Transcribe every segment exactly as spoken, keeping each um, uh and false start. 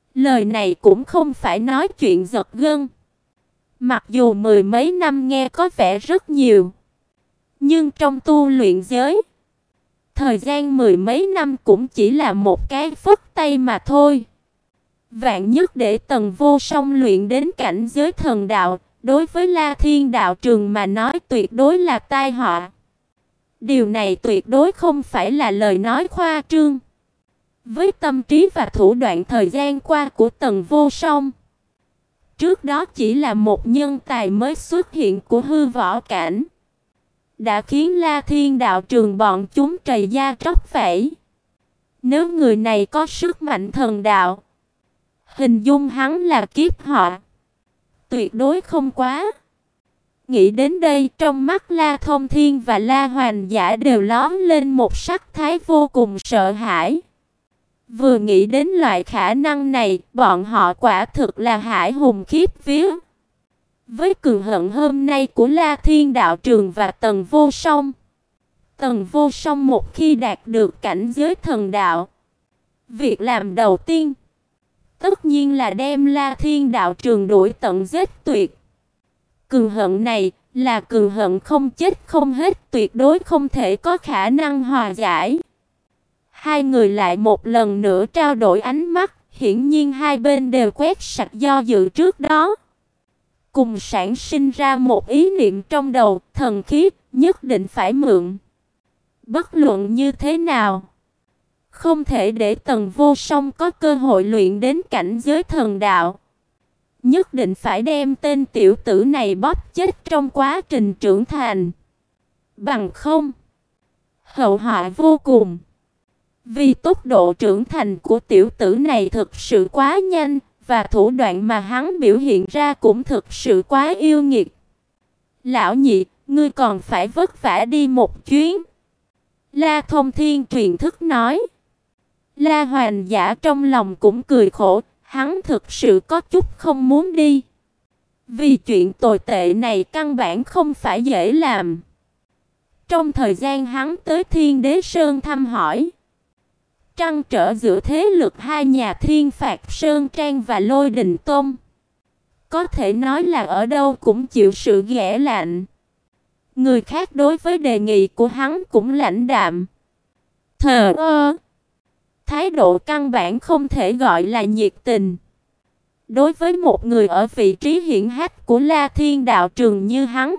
Lời này cũng không phải nói chuyện giật gân. Mặc dù mười mấy năm nghe có vẻ rất nhiều, nhưng trong tu luyện giới, thời gian mười mấy năm cũng chỉ là một cái phất tay mà thôi. Vạn nhất để Tần Vô Song luyện đến cảnh giới thần đạo, đối với La Thiên đạo trường mà nói tuyệt đối là tai họa. Điều này tuyệt đối không phải là lời nói khoa trương. Với tâm trí và thủ đoạn thời gian qua của Tần Vô Song, trước đó chỉ là một nhân tài mới xuất hiện của hư võ cảnh, đã khiến La Thiên đạo trường bọn chúng trầy da tróc vảy. Nếu người này có sức mạnh thần đạo, hình dung hắn là kiếp họa, tuyệt đối không quá. Nghĩ đến đây, trong mắt La Thông Thiên và La Hoành Giả đều lóe lên một sắc thái vô cùng sợ hãi. Vừa nghĩ đến loại khả năng này, bọn họ quả thực là hãi hùng khiếp vía. Với cường hận hôm nay của La Thiên đạo trường và Tần Vô Song, Tần Vô Song một khi đạt được cảnh giới thần đạo, việc làm đầu tiên tất nhiên là đem La Thiên đạo trường đuổi tận giết tuyệt. Cường hận này là cường hận không chết không hết, tuyệt đối không thể có khả năng hòa giải. Hai người lại một lần nữa trao đổi ánh mắt, hiển nhiên hai bên đều quét sạch do dự trước đó. Cùng sản sinh ra một ý niệm trong đầu, thần khí nhất định phải mượn. Bất luận như thế nào, không thể để Tần Vô Song có cơ hội luyện đến cảnh giới thần đạo. Nhất định phải đem tên tiểu tử này bóp chết trong quá trình trưởng thành. Bằng không, hậu họa vô cùng. Vì tốc độ trưởng thành của tiểu tử này thực sự quá nhanh, và thủ đoạn mà hắn biểu hiện ra cũng thực sự quá yêu nghiệt. Lão nhị, ngươi còn phải vất vả đi một chuyến. La Thông Thiên truyền thức nói. La Hoành Giả trong lòng cũng cười khổ, hắn thực sự có chút không muốn đi. Vì chuyện tồi tệ này căn bản không phải dễ làm. Trong thời gian hắn tới Thiên Đế Sơn thăm hỏi, trăn trở giữa thế lực hai nhà Thiên Phạt Sơn Trang và Lôi Đình Tôn, có thể nói là ở đâu cũng chịu sự ghẻ lạnh. Người khác đối với đề nghị của hắn cũng lãnh đạm, thờ ơ, thái độ căn bản không thể gọi là nhiệt tình. Đối với một người ở vị trí hiển hách của La Thiên đạo trường như hắn,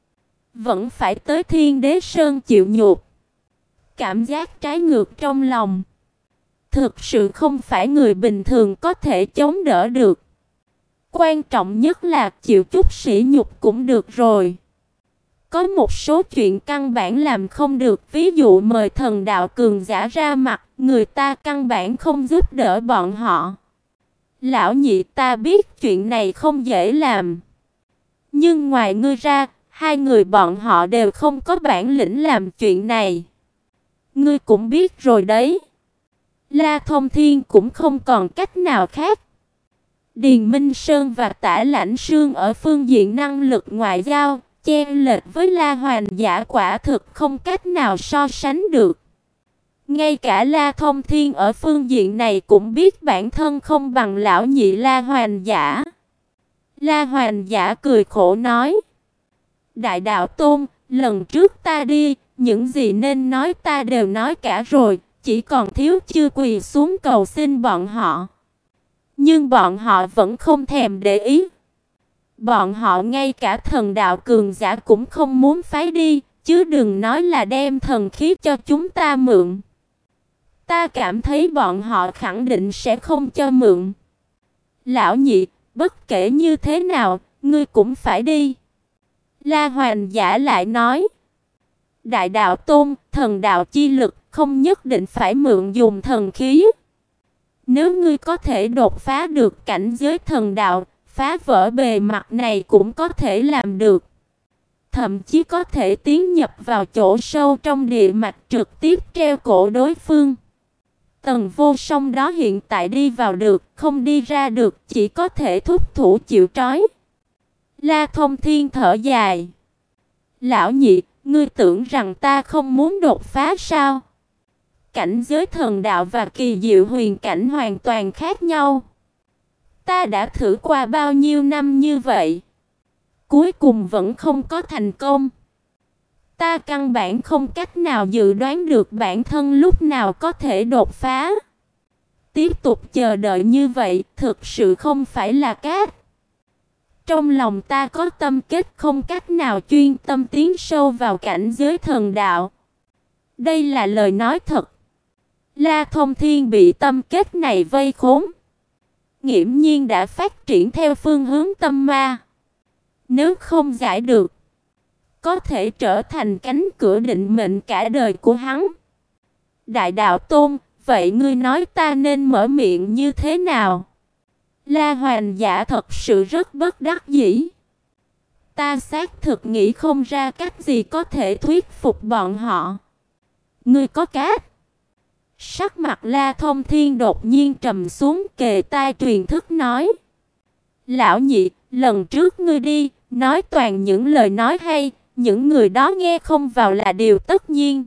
vẫn phải tới Thiên Đế Sơn chịu nhục, cảm giác trái ngược trong lòng, thực sự không phải người bình thường có thể chống đỡ được. Quan trọng nhất là chịu chút sỉ nhục cũng được rồi. Có một số chuyện căn bản làm không được, ví dụ mời thần đạo cường giả ra mặt, người ta căn bản không giúp đỡ bọn họ. Lão nhị, ta biết chuyện này không dễ làm, nhưng ngoài ngươi ra, hai người bọn họ đều không có bản lĩnh làm chuyện này. Ngươi cũng biết rồi đấy. La Thông Thiên cũng không còn cách nào khác. Điền Minh Sơn và Tả Lãnh Sương ở phương diện năng lực ngoại giao chênh lệch với La Hoành Giả quả thực không cách nào so sánh được. Ngay cả La Thông Thiên ở phương diện này cũng biết bản thân không bằng lão nhị La Hoành Giả. La Hoành Giả cười khổ nói: Đại đạo tôn, lần trước ta đi, những gì nên nói ta đều nói cả rồi, chỉ còn thiếu chưa quỳ xuống cầu xin bọn họ. Nhưng bọn họ vẫn không thèm để ý. Bọn họ ngay cả thần đạo cường giả cũng không muốn phái đi, chứ đừng nói là đem thần khí cho chúng ta mượn. Ta cảm thấy bọn họ khẳng định sẽ không cho mượn. Lão nhị, bất kể như thế nào, ngươi cũng phải đi. La Hoành Giả lại nói: Đại đạo tôn, thần đạo chi lực không nhất định phải mượn dùng thần khí. Nếu ngươi có thể đột phá được cảnh giới thần đạo, phá vỡ bề mặt này cũng có thể làm được. Thậm chí có thể tiến nhập vào chỗ sâu trong địa mạch trực tiếp treo cổ đối phương. Tần Vô Song đó hiện tại đi vào được, không đi ra được, chỉ có thể thúc thủ chịu trói. La Thông Thiên thở dài: Lão nhị, ngươi tưởng rằng ta không muốn đột phá sao? Cảnh giới thần đạo và kỳ diệu huyền cảnh hoàn toàn khác nhau. Ta đã thử qua bao nhiêu năm như vậy, cuối cùng vẫn không có thành công. Ta căn bản không cách nào dự đoán được bản thân lúc nào có thể đột phá. Tiếp tục chờ đợi như vậy thực sự không phải là cách. Trong lòng ta có tâm kết không cách nào chuyên tâm tiến sâu vào cảnh giới thần đạo. Đây là lời nói thật. La Thông Thiên bị tâm kết này vây khốn, nghiễm nhiên đã phát triển theo phương hướng tâm ma. Nếu không giải được, có thể trở thành cánh cửa định mệnh cả đời của hắn. Đại đạo tôn, vậy ngươi nói ta nên mở miệng như thế nào? La Hoành Giả thật sự rất bất đắc dĩ. Ta xác thực nghĩ không ra cách gì có thể thuyết phục bọn họ. Ngươi có cách? Sắc mặt La Thông Thiên đột nhiên trầm xuống, kề tai truyền thức nói: Lão nhị, lần trước ngươi đi, nói toàn những lời nói hay, những người đó nghe không vào là điều tất nhiên.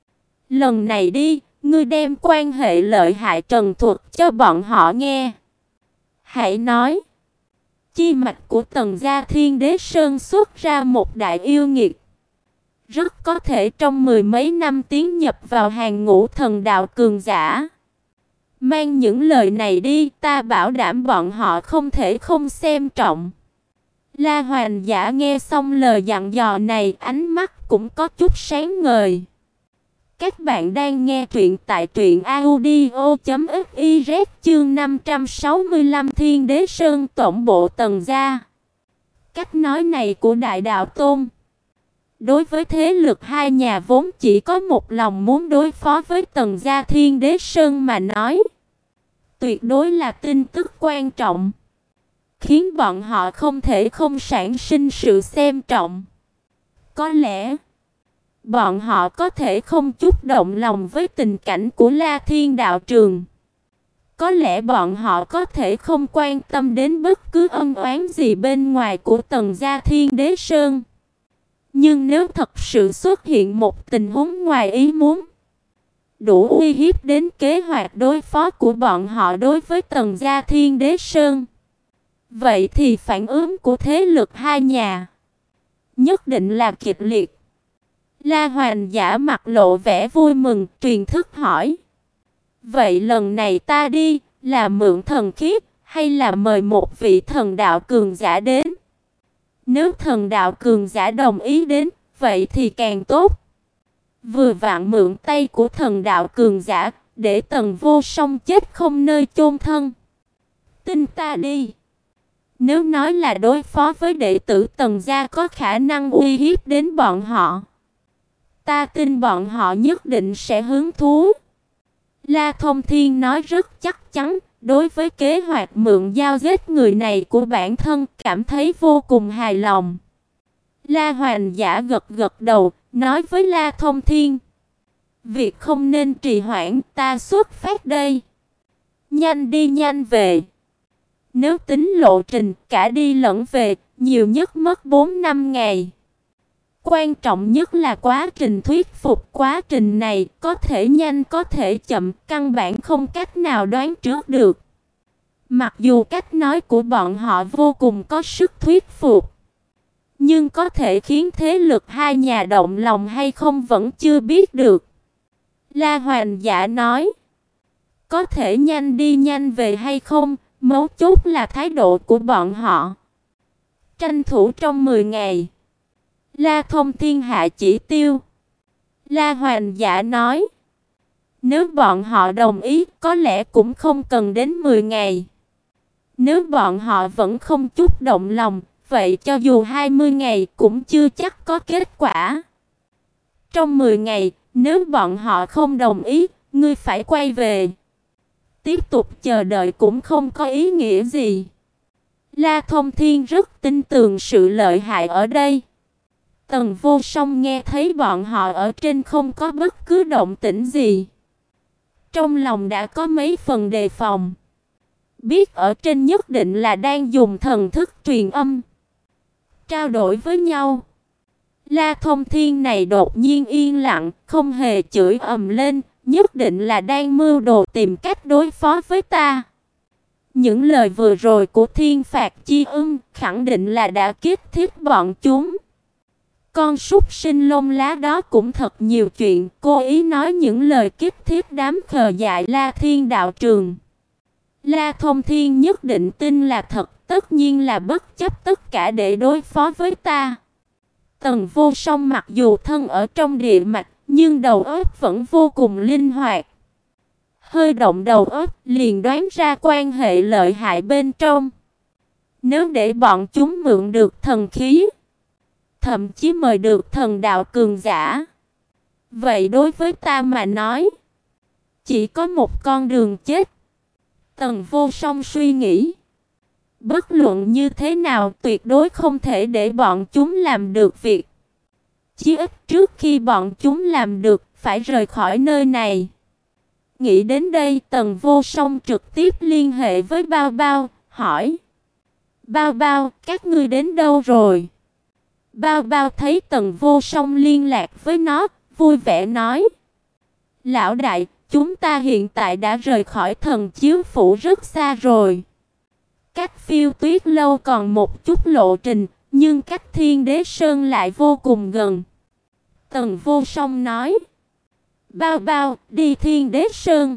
Lần này đi, ngươi đem quan hệ lợi hại trần thuật cho bọn họ nghe. Hãy nói, chi mạch của Tần gia Thiên Đế Sơn xuất ra một đại yêu nghiệt, rất có thể trong mười mấy năm tiến nhập vào hàng ngũ thần đạo cường giả. Mang những lời này đi, ta bảo đảm bọn họ không thể không xem trọng. La Hoành Giả nghe xong lời dặn dò này, ánh mắt cũng có chút sáng ngời. Các bạn đang nghe truyện tại truyện audio chấm fiz, chương năm trăm sáu mươi lăm Thiên Đế Sơn tổng bộ Tần gia. Cách nói này của Đại Đạo Tôn, đối với thế lực hai nhà vốn chỉ có một lòng muốn đối phó với Tần gia Thiên Đế Sơn mà nói, tuyệt đối là tin tức quan trọng, khiến bọn họ không thể không sản sinh sự xem trọng. Có lẽ bọn họ có thể không chút động lòng với tình cảnh của La Thiên đạo trường. Có lẽ bọn họ có thể không quan tâm đến bất cứ ân oán gì bên ngoài của Tần gia Thiên Đế Sơn. Nhưng nếu thật sự xuất hiện một tình huống ngoài ý muốn, đủ uy hiếp đến kế hoạch đối phó của bọn họ đối với Tần gia Thiên Đế Sơn, vậy thì phản ứng của thế lực hai nhà nhất định là kịch liệt. La Hoành Giả mặt lộ vẻ vui mừng, truyền thức hỏi: Vậy lần này ta đi, là mượn thần khiếp, hay là mời một vị thần đạo cường giả đến? Nếu thần đạo cường giả đồng ý đến, vậy thì càng tốt. Vừa vặn mượn tay của thần đạo cường giả, để Tần Vô Song chết không nơi chôn thân. Tin ta đi. Nếu nói là đối phó với đệ tử Tần gia có khả năng uy hiếp đến bọn họ, ta tin bọn họ nhất định sẽ hứng thú. La Thông Thiên nói rất chắc chắn, đối với kế hoạch mượn dao giết người này của bản thân cảm thấy vô cùng hài lòng. La Hoành Giả gật gật đầu, nói với La Thông Thiên: Việc không nên trì hoãn, ta xuất phát đây. Nhanh đi nhanh về. Nếu tính lộ trình cả đi lẫn về, nhiều nhất mất bốn năm ngày. Quan trọng nhất là quá trình thuyết phục, quá trình này có thể nhanh có thể chậm, căn bản không cách nào đoán trước được. Mặc dù cách nói của bọn họ vô cùng có sức thuyết phục, nhưng có thể khiến thế lực hai nhà động lòng hay không vẫn chưa biết được. La Hoành Giả nói: Có thể nhanh đi nhanh về hay không, mấu chốt là thái độ của bọn họ. Tranh thủ trong mười ngày. La Thông Thiên hạ chỉ tiêu. La Hoành Giả nói: Nếu bọn họ đồng ý, có lẽ cũng không cần đến mười ngày. Nếu bọn họ vẫn không chút động lòng, vậy cho dù hai mươi ngày cũng chưa chắc có kết quả. Trong mười ngày, nếu bọn họ không đồng ý, ngươi phải quay về. Tiếp tục chờ đợi cũng không có ý nghĩa gì. La Thông Thiên rất tin tưởng sự lợi hại ở đây. Tần Vô Song nghe thấy bọn họ ở trên không có bất cứ động tĩnh gì, trong lòng đã có mấy phần đề phòng. Biết ở trên nhất định là đang dùng thần thức truyền âm, trao đổi với nhau. La Thông Thiên này đột nhiên yên lặng, không hề chửi ầm lên, nhất định là đang mưu đồ tìm cách đối phó với ta. Những lời vừa rồi của Thiên Phạt Chi Ưng khẳng định là đã kích thích bọn chúng. Con súc sinh lông lá đó cũng thật nhiều chuyện, cố ý nói những lời kích thích đám khờ dại La Thiên đạo trường. La Thông Thiên nhất định tin là thật, tất nhiên là bất chấp tất cả để đối phó với ta. Tần Vô Song mặc dù thân ở trong địa mạch, nhưng đầu óc vẫn vô cùng linh hoạt. Hơi động đầu óc liền đoán ra quan hệ lợi hại bên trong. Nếu để bọn chúng mượn được thần khí, thậm chí mời được thần đạo cường giả, vậy đối với ta mà nói, chỉ có một con đường chết. Tần Vô Song suy nghĩ, bất luận như thế nào tuyệt đối không thể để bọn chúng làm được việc. Chí ít trước khi bọn chúng làm được, phải rời khỏi nơi này. Nghĩ đến đây, Tần Vô Song trực tiếp liên hệ với Bao Bao, hỏi: Bao Bao, các ngươi đến đâu rồi? Bao Bao thấy Tần Vô Song liên lạc với nó, vui vẻ nói: Lão đại, chúng ta hiện tại đã rời khỏi Thần Chiếu Phủ rất xa rồi. Cách Phiêu Tuyết Lâu còn một chút lộ trình, nhưng cách Thiên Đế Sơn lại vô cùng gần. Tần Vô Song nói: Bao Bao, đi Thiên Đế Sơn.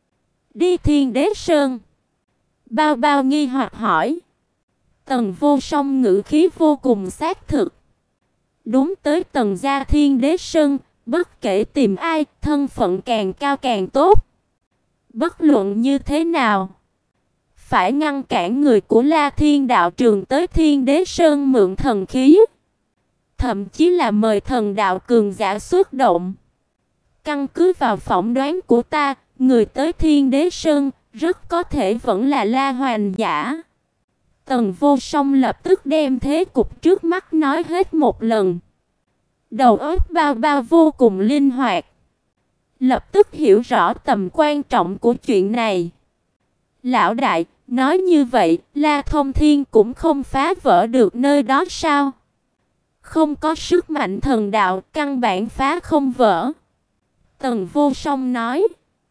Đi Thiên Đế Sơn? Bao Bao nghi hoặc hỏi. Tần Vô Song ngữ khí vô cùng xác thực. Đúng, tới tầng gia Thiên Đế Sơn, bất kể tìm ai, thân phận càng cao càng tốt. Bất luận như thế nào, phải ngăn cản người của La Thiên đạo trường tới Thiên Đế Sơn mượn thần khí, thậm chí là mời thần đạo cường giả xuất động. Căn cứ vào phỏng đoán của ta, người tới Thiên Đế Sơn rất có thể vẫn là La Hoành giả. Tần Vô Song lập tức đem thế cục trước mắt nói hết một lần. Đầu óc Bao Bao vô cùng linh hoạt, lập tức hiểu rõ tầm quan trọng của chuyện này. Lão đại, nói như vậy, La Thông Thiên cũng không phá vỡ được nơi đó sao? Không có sức mạnh thần đạo, căn bản phá không vỡ. Tần Vô Song nói: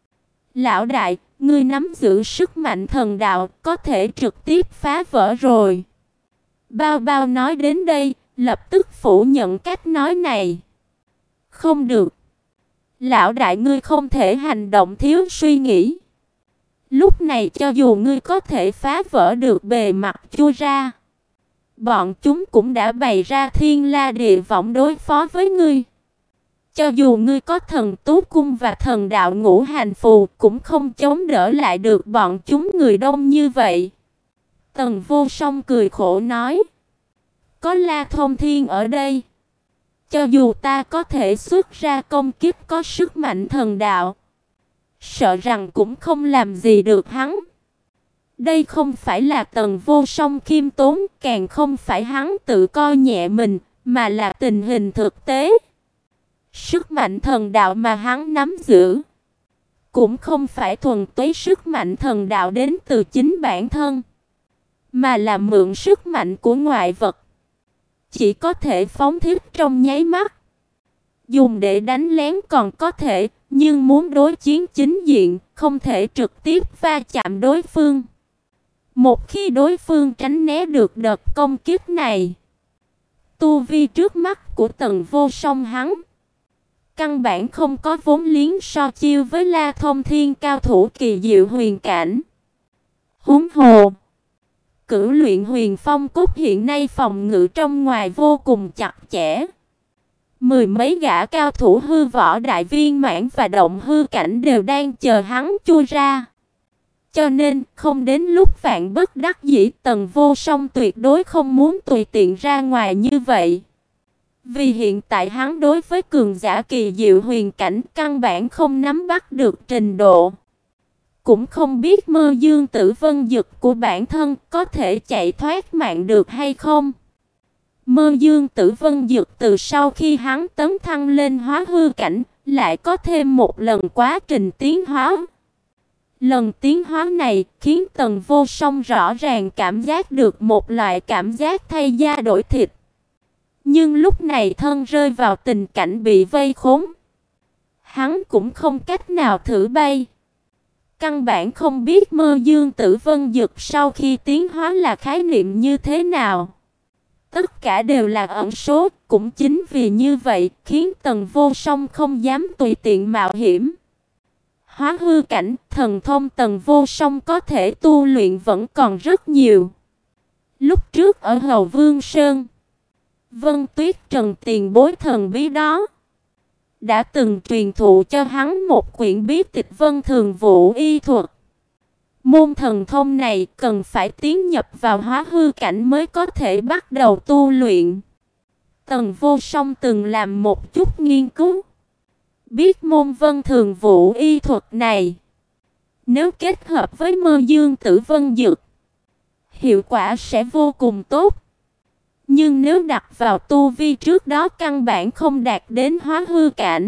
Lão đại, ngươi nắm giữ sức mạnh thần đạo, có thể trực tiếp phá vỡ rồi. Bao Bao nói đến đây, lập tức phủ nhận cách nói này. Không được. Lão đại, ngươi không thể hành động thiếu suy nghĩ. Lúc này cho dù ngươi có thể phá vỡ được bề mặt chua ra, bọn chúng cũng đã bày ra thiên la địa võng đối phó với ngươi. Cho dù ngươi có thần tú cung và thần đạo ngũ hành phù, cũng không chống đỡ lại được bọn chúng người đông như vậy. Tần Vô Song cười khổ nói: Có La Thông Thiên ở đây, cho dù ta có thể xuất ra công kích có sức mạnh thần đạo, sợ rằng cũng không làm gì được hắn. Đây không phải là Tần Vô Song khiêm tốn, càng không phải hắn tự coi nhẹ mình, mà là tình hình thực tế. Sức mạnh thần đạo mà hắn nắm giữ cũng không phải thuần túy sức mạnh thần đạo đến từ chính bản thân, mà là mượn sức mạnh của ngoại vật. Chỉ có thể phóng thích trong nháy mắt. Dùng để đánh lén còn có thể, nhưng muốn đối chiến chính diện, không thể trực tiếp va chạm đối phương. Một khi đối phương tránh né được đợt công kích này, tu vi trước mắt của Tần Vô Song hắn căn bản không có vốn liếng so chiêu với La Thông Thiên cao thủ kỳ diệu huyền cảnh. Huống hồ, Cửu Luyện Huyền Phong Cốt hiện nay phòng ngự trong ngoài vô cùng chặt chẽ. Mười mấy gã cao thủ hư võ đại viên mãn và động hư cảnh đều đang chờ hắn chui ra. Cho nên, không đến lúc vạn bất đắc dĩ, Tần Vô Song tuyệt đối không muốn tùy tiện ra ngoài như vậy. Vì hiện tại hắn đối với cường giả kỳ diệu huyền cảnh căn bản không nắm bắt được trình độ. Cũng không biết Mơ Dương Tử Vân Dực của bản thân có thể chạy thoát mạng được hay không. Mơ Dương Tử Vân Dực từ sau khi hắn tấn thăng lên hóa hư cảnh, lại có thêm một lần quá trình tiến hóa. Lần tiến hóa này khiến Tần Vô Song rõ ràng cảm giác được một loại cảm giác thay da đổi thịt. Nhưng lúc này thân rơi vào tình cảnh bị vây khốn, hắn cũng không cách nào thử bay. Căn bản không biết Mơ Dương Tử Vân Dực sau khi tiến hóa là khái niệm như thế nào. Tất cả đều là ẩn số, cũng chính vì như vậy khiến Tần Vô Song không dám tùy tiện mạo hiểm. Hóa hư cảnh, thần thông Tần Vô Song có thể tu luyện vẫn còn rất nhiều. Lúc trước ở Hầu Vương Sơn, Vân Tuyết Trần tiền bối thần bí đó đã từng truyền thụ cho hắn một quyển bí tịch Vân Thường Vũ y thuật. Môn thần thông này cần phải tiến nhập vào hóa hư cảnh mới có thể bắt đầu tu luyện. Tần Vô Song từng làm một chút nghiên cứu, biết môn Vân Thường Vũ y thuật này, nếu kết hợp với Mơ Dương Tử Vân Dực, hiệu quả sẽ vô cùng tốt. Nhưng nếu đặt vào tu vi trước đó căn bản không đạt đến hóa hư cảnh.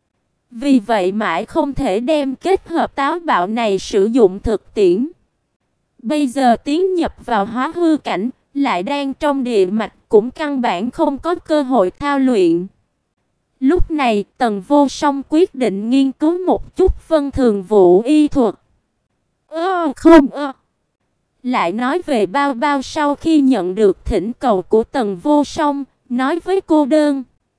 Vì vậy mãi không thể đem kết hợp táo bạo này sử dụng thực tiễn. Bây giờ tiến nhập vào hóa hư cảnh, lại đang trong địa mạch cũng căn bản không có cơ hội thao luyện. Lúc này Tần Vô Song quyết định nghiên cứu một chút Vân Thường Vũ y thuật. Ơ không ơ. Lại nói về Bao Bao sau khi nhận được thỉnh cầu của Tần Vô Song, nói với cô đơn.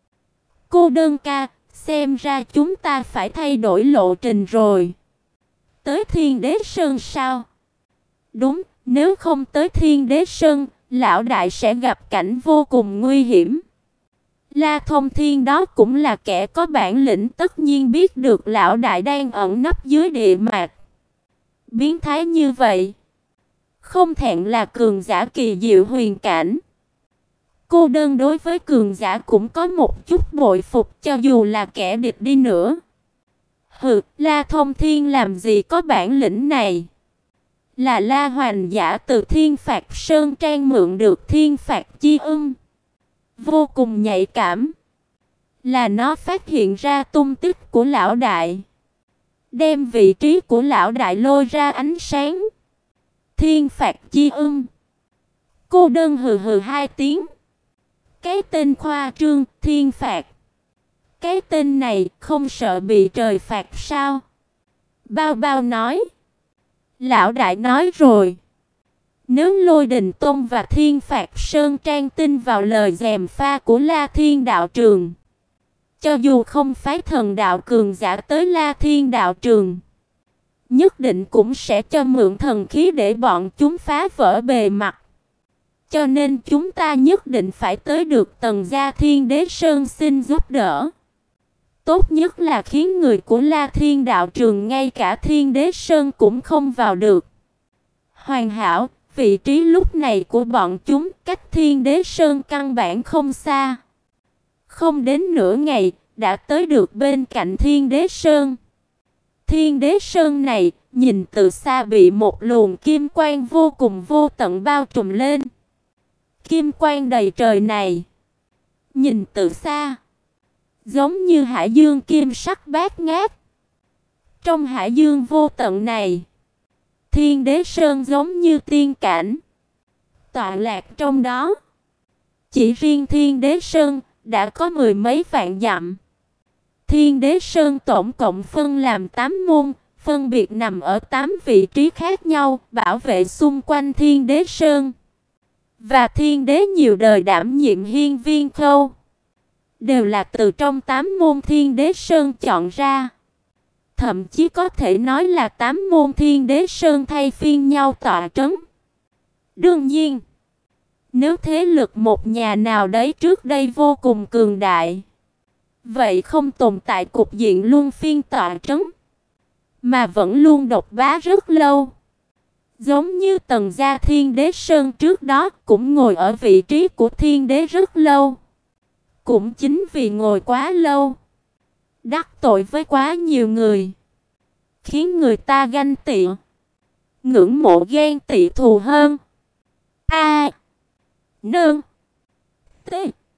Cô đơn ca, xem ra chúng ta phải thay đổi lộ trình rồi. Tới Thiên Đế Sơn sao? Đúng, nếu không tới Thiên Đế Sơn, lão đại sẽ gặp cảnh vô cùng nguy hiểm. La Thông Thiên đó cũng là kẻ có bản lĩnh, tất nhiên biết được lão đại đang ẩn nấp dưới địa mạch. Biến thái như vậy, không thẹn là cường giả kỳ diệu huyền cảnh. Cô đơn đối với cường giả cũng có một chút bội phục, cho dù là kẻ địch đi nữa. Hừ, La Thông Thiên làm gì có bản lĩnh này? Là La Hoành giả từ Thiên Phạt Sơn Trang mượn được Thiên Phạt chi âm, vô cùng nhạy cảm. Là nó phát hiện ra tung tích của lão đại, đem vị trí của lão đại lôi ra ánh sáng. Thiên Phạt chi âm. Cô đơn hừ hừ hai tiếng. Cái tên khoa trương, Thiên Phạt. Cái tên này không sợ bị trời phạt sao? Bao Bao nói. Lão đại nói rồi, nếu Lôi Đình Tôn và Thiên Phạt Sơn Trang tin vào lời gièm pha của La Thiên đạo trường, cho dù không phái thần đạo cường giả tới La Thiên đạo trường, nhất định cũng sẽ cho mượn thần khí để bọn chúng phá vỡ bề mặt. Cho nên chúng ta nhất định phải tới được Tần gia Thiên Đế Sơn xin giúp đỡ. Tốt nhất là khiến người của La Thiên đạo trường ngay cả Thiên Đế Sơn cũng không vào được. Hoàn hảo, vị trí lúc này của bọn chúng cách Thiên Đế Sơn căn bản không xa. Không đến nửa ngày, đã tới được bên cạnh Thiên Đế Sơn. Thiên Đế Sơn này, nhìn từ xa bị một luồng kim quang vô cùng vô tận bao trùm lên. Kim quang đầy trời này, nhìn từ xa, giống như hải dương kim sắc bát ngát. Trong hải dương vô tận này, Thiên Đế Sơn giống như tiên cảnh, tọa lạc trong đó. Chỉ riêng Thiên Đế Sơn đã có mười mấy vạn dặm. Thiên Đế Sơn tổng cộng phân làm tám môn, phân biệt nằm ở tám vị trí khác nhau, bảo vệ xung quanh Thiên Đế Sơn. Và Thiên Đế nhiều đời đảm nhiệm hiên viên khâu, đều là từ trong tám môn Thiên Đế Sơn chọn ra. Thậm chí có thể nói là tám môn Thiên Đế Sơn thay phiên nhau tọa trấn. Đương nhiên, nếu thế lực một nhà nào đấy trước đây vô cùng cường đại, vậy không tồn tại cục diện luân phiên tọa trấn, mà vẫn luôn độc bá rất lâu. Giống như Tần gia Thiên Đế Sơn trước đó cũng ngồi ở vị trí của Thiên Đế rất lâu. Cũng chính vì ngồi quá lâu, đắc tội với quá nhiều người, khiến người ta ganh tị, ngưỡng mộ ghen tị thù hơn. A Nương T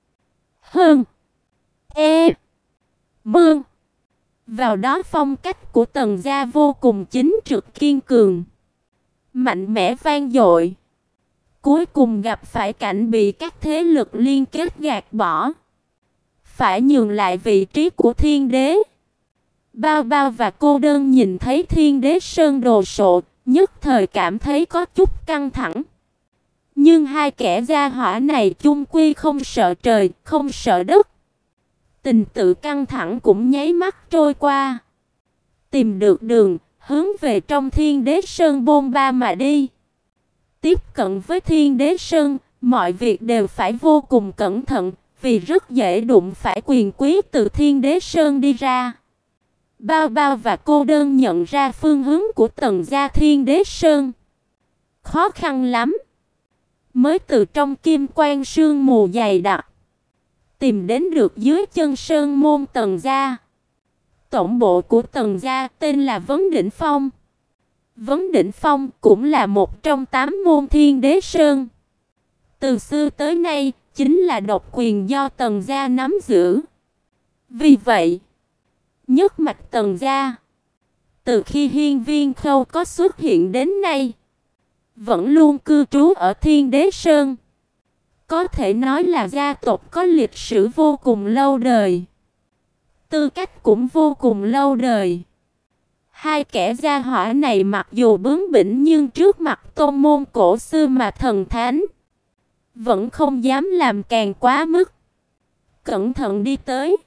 Hơn E Mương. Vào đó phong cách của Tần gia vô cùng chính trực kiên cường, mạnh mẽ vang dội. Cuối cùng gặp phải cảnh bị các thế lực liên kết gạt bỏ, phải nhường lại vị trí của Thiên Đế. Bao Bao và Cô Đơn nhìn thấy Thiên Đế Sơn đồ sộ, nhất thời cảm thấy có chút căng thẳng. Nhưng hai kẻ gia hỏa này chung quy không sợ trời, không sợ đất. Tình tự căng thẳng cũng nháy mắt trôi qua. Tìm được đường, hướng về trong Thiên Đế Sơn bôn ba mà đi. Tiếp cận với Thiên Đế Sơn, mọi việc đều phải vô cùng cẩn thận, vì rất dễ đụng phải quyền quý từ Thiên Đế Sơn đi ra. Bao Bao và Cô Đơn nhận ra phương hướng của Tần gia Thiên Đế Sơn. Khó khăn lắm. Mới từ trong kim quang sương mù dày đặc, tìm đến được dưới chân sơn môn Tần gia. Tổng bộ của Tần gia tên là Vấn Đỉnh Phong. Vấn Đỉnh Phong cũng là một trong tám môn Thiên Đế Sơn. Từ xưa tới nay, chính là độc quyền do Tần gia nắm giữ. Vì vậy, nhất mạch Tần gia, từ khi Hiên Viên Khâu có xuất hiện đến nay, vẫn luôn cư trú ở Thiên Đế Sơn. Có thể nói là gia tộc có lịch sử vô cùng lâu đời, tư cách cũng vô cùng lâu đời. Hai kẻ gia hỏa này mặc dù bướng bỉnh nhưng trước mặt tôn môn cổ xưa mà thần thánh, vẫn không dám làm càng quá mức. Cẩn thận đi tới.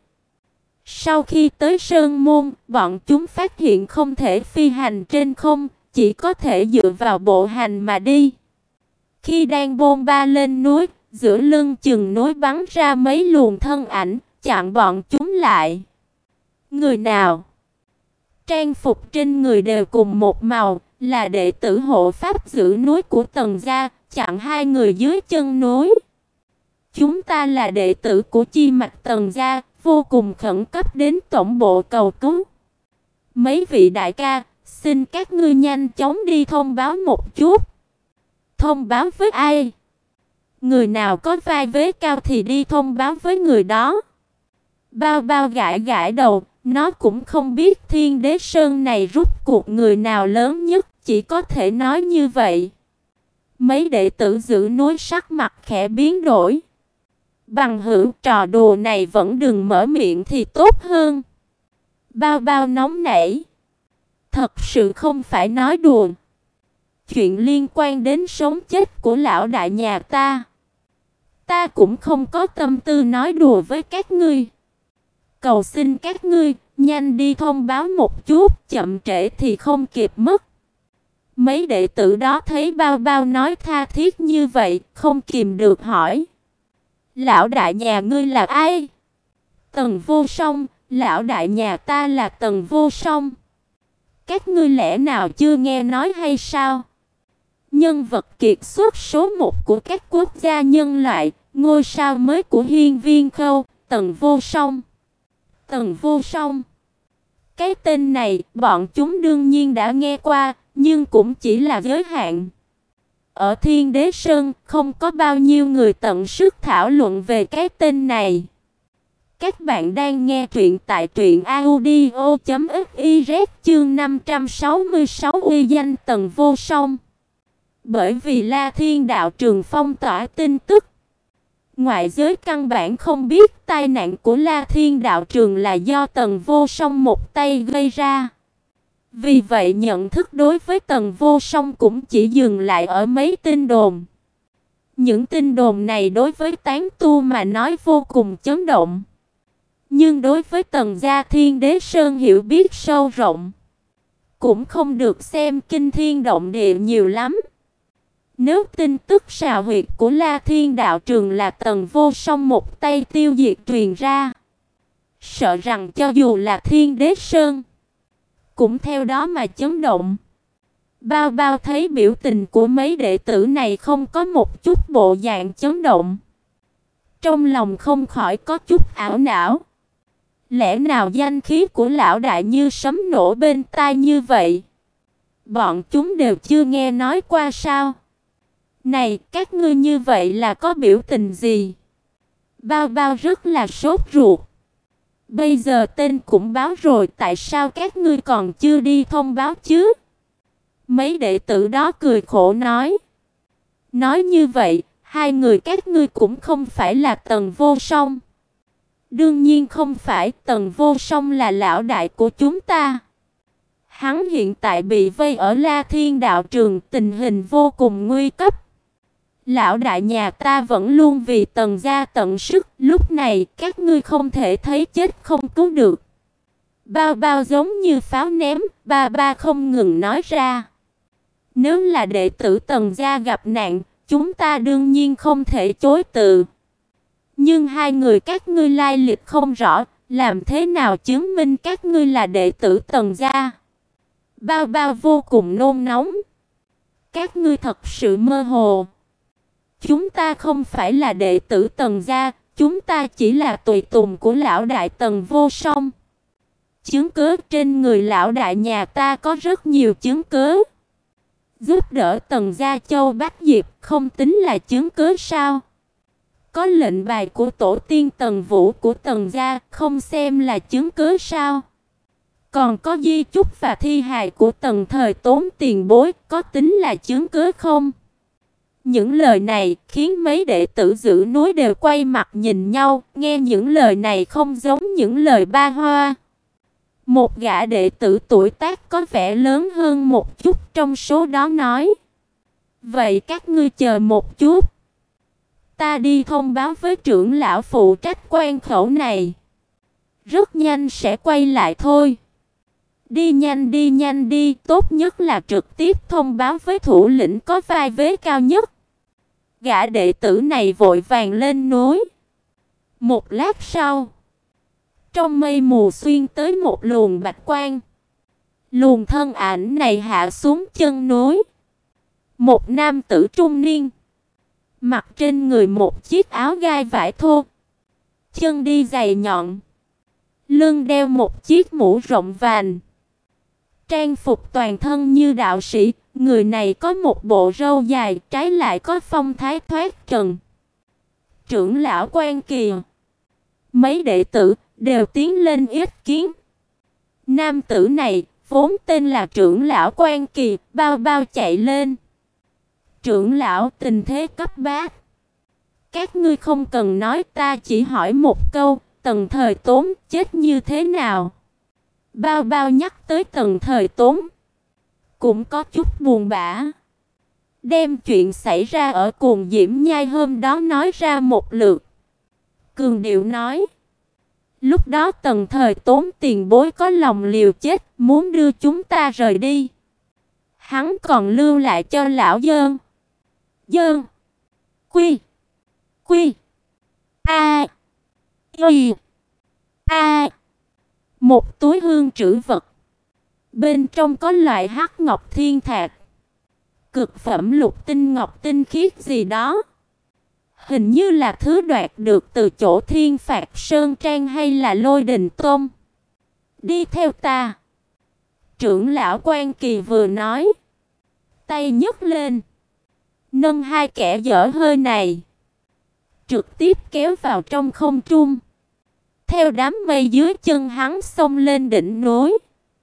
Sau khi tới sơn môn, bọn chúng phát hiện không thể phi hành trên không, chỉ có thể dựa vào bộ hành mà đi. Khi đang bôn ba lên núi, giữa lưng chừng núi bắn ra mấy luồng thân ảnh, chặn bọn chúng lại. Người nào? Trang phục trên người đều cùng một màu, là đệ tử hộ pháp giữ núi của Tần gia, chặn hai người dưới chân núi. Chúng ta là đệ tử của chi mạch Tần gia, vô cùng khẩn cấp đến tổng bộ cầu cứu. Mấy vị đại ca, xin các ngươi nhanh chóng đi thông báo một chút. Thông báo với ai? Người nào có vai vế cao thì đi thông báo với người đó. Bao Bao gãi gãi đầu, nó cũng không biết Thiên Đế Sơn này rút cuộc người nào lớn nhất, chỉ có thể nói như vậy. Mấy đệ tử giữ núi sắc mặt khẽ biến đổi. Bằng hữu, trò đùa này vẫn đừng mở miệng thì tốt hơn. Bao Bao nóng nảy. Thật sự không phải nói đùa. Chuyện liên quan đến sống chết của lão đại nhà ta, ta cũng không có tâm tư nói đùa với các ngươi. Cầu xin các ngươi, nhanh đi thông báo một chút, chậm trễ thì không kịp mất. Mấy đệ tử đó thấy Bao Bao nói tha thiết như vậy, không kìm được hỏi. Lão đại nhà ngươi là ai? Tần Vô Song, lão đại nhà ta là Tần Vô Song. Các ngươi lẽ nào chưa nghe nói hay sao? Nhân vật kiệt xuất số một của các quốc gia nhân loại, ngôi sao mới của Hiên Viên Khâu, Tần Vô Song. Tần Vô Song. Cái tên này, bọn chúng đương nhiên đã nghe qua, nhưng cũng chỉ là giới hạn. Ở Thiên Đế Sơn, không có bao nhiêu người tận sức thảo luận về cái tên này. Các bạn đang nghe truyện tại truyện audio chấm fiz chương năm trăm sáu mươi sáu uy danh Tần Vô Song. Bởi vì La Thiên đạo trường phong tỏa tin tức, ngoại giới căn bản không biết tai nạn của La Thiên đạo trường là do Tần Vô Song một tay gây ra. Vì vậy nhận thức đối với Tần Vô Song cũng chỉ dừng lại ở mấy tin đồn. Những tin đồn này đối với tán tu mà nói vô cùng chấn động. Nhưng đối với Tần gia Thiên Đế Sơn hiểu biết sâu rộng, cũng không được xem kinh thiên động địa nhiều lắm. Nếu tin tức sào huyệt của La Thiên đạo trường là Tần Vô Song một tay tiêu diệt truyền ra, sợ rằng cho dù là Thiên Đế Sơn cũng theo đó mà chấn động. Bao Bao thấy biểu tình của mấy đệ tử này không có một chút bộ dạng chấn động, trong lòng không khỏi có chút ảo não. Lẽ nào danh khí của lão đại như sấm nổ bên tai như vậy? Bọn chúng đều chưa nghe nói qua sao? Này, các ngươi như vậy là có biểu tình gì? Bao Bao rất là sốt ruột. Bây giờ tên cũng báo rồi, tại sao các ngươi còn chưa đi thông báo chứ? Mấy đệ tử đó cười khổ nói. Nói như vậy, hai người các ngươi cũng không phải là Tần Vô Song. Đương nhiên không phải, Tần Vô Song là lão đại của chúng ta. Hắn hiện tại bị vây ở La Thiên đạo trường, tình hình vô cùng nguy cấp. Lão đại nhà ta vẫn luôn vì Tần gia tận sức, lúc này các ngươi không thể thấy chết không cứu được. Bao bao giống như pháo ném, ba ba không ngừng nói ra. Nếu là đệ tử Tần gia gặp nạn, chúng ta đương nhiên không thể chối từ. Nhưng hai người các ngươi lai lịch không rõ, làm thế nào chứng minh các ngươi là đệ tử Tần gia? Bao bao vô cùng nôn nóng. Các ngươi thật sự mơ hồ. Chúng ta không phải là đệ tử Tần gia, chúng ta chỉ là tùy tùng của lão đại Tần Vô Song. Chứng cứ trên người lão đại nhà ta có rất nhiều chứng cứ. Giúp đỡ Tần gia Châu Bách Diệp không tính là chứng cứ sao? Có lệnh bài của tổ tiên Tần Vũ của Tần gia không xem là chứng cứ sao? Còn có di chúc và thi hài của Tần Thời Tốn tiền bối có tính là chứng cứ không? Những lời này khiến mấy đệ tử giữ núi đều quay mặt nhìn nhau, nghe những lời này không giống những lời ba hoa. Một gã đệ tử tuổi tác có vẻ lớn hơn một chút trong số đó nói: "Vậy các ngươi chờ một chút, ta đi thông báo với trưởng lão phụ trách quan khẩu này, rất nhanh sẽ quay lại thôi." Đi nhanh đi nhanh đi, tốt nhất là trực tiếp thông báo với thủ lĩnh có vai vế cao nhất. Gã đệ tử này vội vàng lên núi. Một lát sau, trong mây mù xuyên tới một luồng bạch quang. Luồng thân ảnh này hạ xuống chân núi. Một nam tử trung niên, mặc trên người một chiếc áo gai vải thô, chân đi giày nhọn, lưng đeo một chiếc mũ rộng vành, trang phục toàn thân như đạo sĩ. Người này có một bộ râu dài, trái lại có phong thái thoát trần. Trưởng lão Quan Kỳ, mấy đệ tử đều tiến lên yết kiến. Nam tử này vốn tên là trưởng lão Quan Kỳ, bao bao chạy lên. Trưởng lão, tình thế cấp bách. Các ngươi không cần nói, ta chỉ hỏi một câu, Tần Thời Tốn chết như thế nào? Bao bao nhắc tới Tần Thời Tốn, cũng có chút buồn bã. Đem chuyện xảy ra ở Cuồng Diễm Nhai hôm đó nói ra một lượt. Cường điệu nói: lúc đó Tần Thời Tốn tiền bối có lòng liều chết, muốn đưa chúng ta rời đi. Hắn còn lưu lại cho lão Dơn, Dơn, Quy, Quy, A, Y, A, một túi hương trữ vật. Bên trong có loại hắc ngọc thiên thạch, cực phẩm lục tinh ngọc tinh khiết gì đó. Hình như là thứ đoạt được từ chỗ Thiên Phạt Sơn Trang hay là Lôi Đình Tôn. Đi theo ta. Trưởng lão Quan Kỳ vừa nói, tay nhấc lên, nâng hai kẻ dở hơi này, trực tiếp kéo vào trong không trung. Theo đám mây dưới chân hắn xông lên đỉnh núi.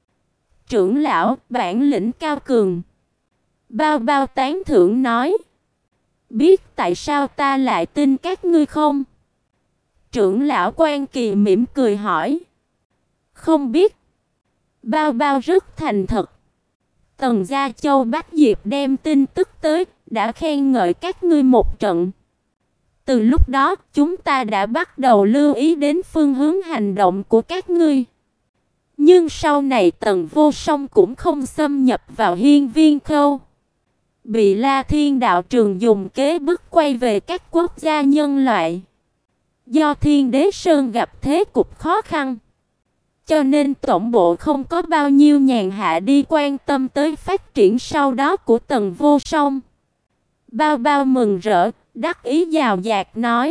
Trưởng lão, bản lĩnh cao cường. Bao bao tán thưởng nói: biết tại sao ta lại tin các ngươi không? Trưởng lão Quan Kỳ mỉm cười hỏi: không biết. Bao bao rất thành thật. Tần gia Châu Bách Diệp đem tin tức tới, đã khen ngợi các ngươi một trận. Từ lúc đó, chúng ta đã bắt đầu lưu ý đến phương hướng hành động của các ngươi. Nhưng sau này Tần Vô Song cũng không xâm nhập vào Hiên Viên Khâu, bị La Thiên đạo trường dùng kế bức quay về các quốc gia nhân loại. Do Thiên Đế Sơn gặp thế cục khó khăn, cho nên tổng bộ không có bao nhiêu nhàn hạ đi quan tâm tới phát triển sau đó của Tần Vô Song. Bao bao mừng rỡ, đắc ý dào dạt nói: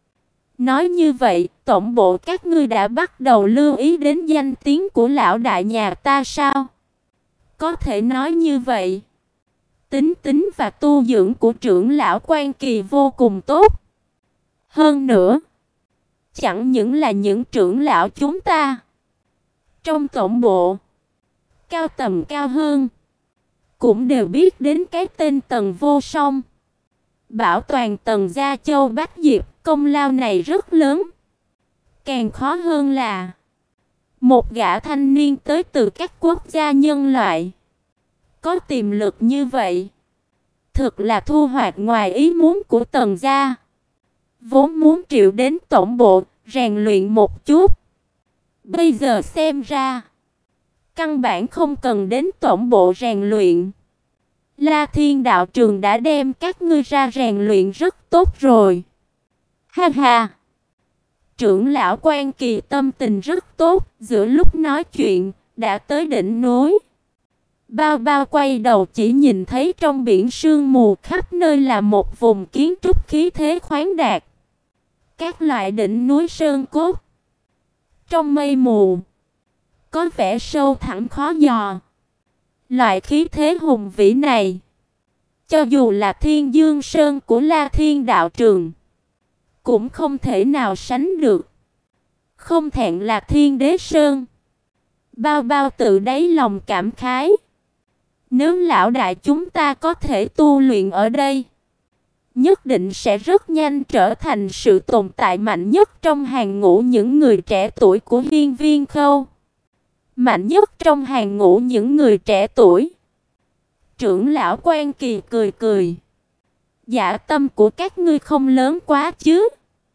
nói như vậy, tổng bộ các ngươi đã bắt đầu lưu ý đến danh tiếng của lão đại nhà ta sao? Có thể nói như vậy. Tính tính và tu dưỡng của trưởng lão Quan Kỳ vô cùng tốt. Hơn nữa, chẳng những là những trưởng lão chúng ta, trong tổng bộ, cao tầm cao hơn, cũng đều biết đến cái tên Tần Vô Song. Bảo toàn Tần gia Châu Bách Diệp, công lao này rất lớn. Càng khó hơn là một gã thanh niên tới từ các quốc gia nhân loại, có tiềm lực như vậy, thực là thu hoạch ngoài ý muốn của Tần gia. Vốn muốn triệu đến tổng bộ rèn luyện một chút, bây giờ xem ra căn bản không cần đến tổng bộ rèn luyện. La Thiên đạo trường đã đem các ngươi ra rèn luyện rất tốt rồi. Ha ha. Trưởng lão Quan Kỳ tâm tình rất tốt, giữa lúc nói chuyện đã tới đỉnh núi. Bao Bao quay đầu chỉ nhìn thấy trong biển sương mù khắp nơi là một vùng kiến trúc khí thế khoáng đạt. Các loại đỉnh núi sơn cốt trong mây mù, có vẻ sâu thẳm khó dò. Loại khí thế hùng vĩ này, cho dù là Thiên Dương Sơn của La Thiên đạo trường, cũng không thể nào sánh được. Không thẹn là Thiên Đế Sơn. Bao Bao tự đáy lòng cảm khái. Nếu lão đại chúng ta có thể tu luyện ở đây, nhất định sẽ rất nhanh trở thành sự tồn tại mạnh nhất trong hàng ngũ những người trẻ tuổi của Hiên Viên Khâu. Mạnh nhất trong hàng ngũ những người trẻ tuổi. Trưởng lão Quan Kỳ cười cười. Dạ tâm của các ngươi không lớn quá chứ?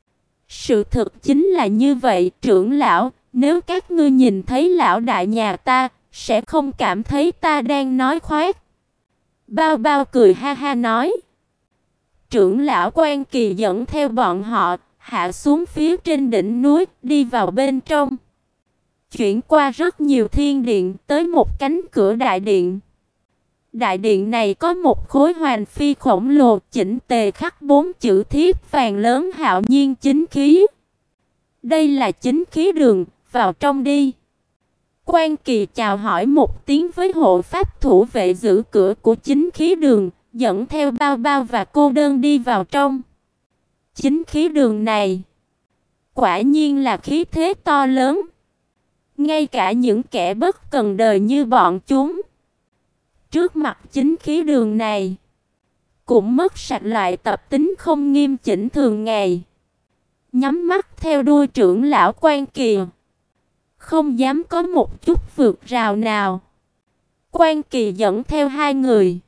Sự thực chính là như vậy, trưởng lão, nếu các ngươi nhìn thấy lão đại nhà ta, sẽ không cảm thấy ta đang nói khoác. Bao Bao cười ha ha nói. Trưởng lão Quan Kỳ dẫn theo bọn họ, hạ xuống phía trên đỉnh núi, đi vào bên trong. Chuyển qua rất nhiều thiên điện, tới một cánh cửa đại điện. Đại điện này có một khối hoàn phi khổng lồ, chỉnh tề khắc bốn chữ thiếp vàng lớn hạo nhiên chính khí. Đây là chính khí đường, vào trong đi. Quan Kỳ chào hỏi một tiếng với hộ pháp thủ vệ giữ cửa của chính khí đường, dẫn theo Bao Bao và cô đơn đi vào trong. Chính khí đường này, quả nhiên là khí thế to lớn. Ngay cả những kẻ bất cần đời như bọn chúng, trước mặt chính khí đường này, cũng mất sạch loại tập tính không nghiêm chỉnh thường ngày. Nhắm mắt theo đuôi trưởng lão Quan Kỳ, không dám có một chút vượt rào nào. Quan Kỳ dẫn theo hai người.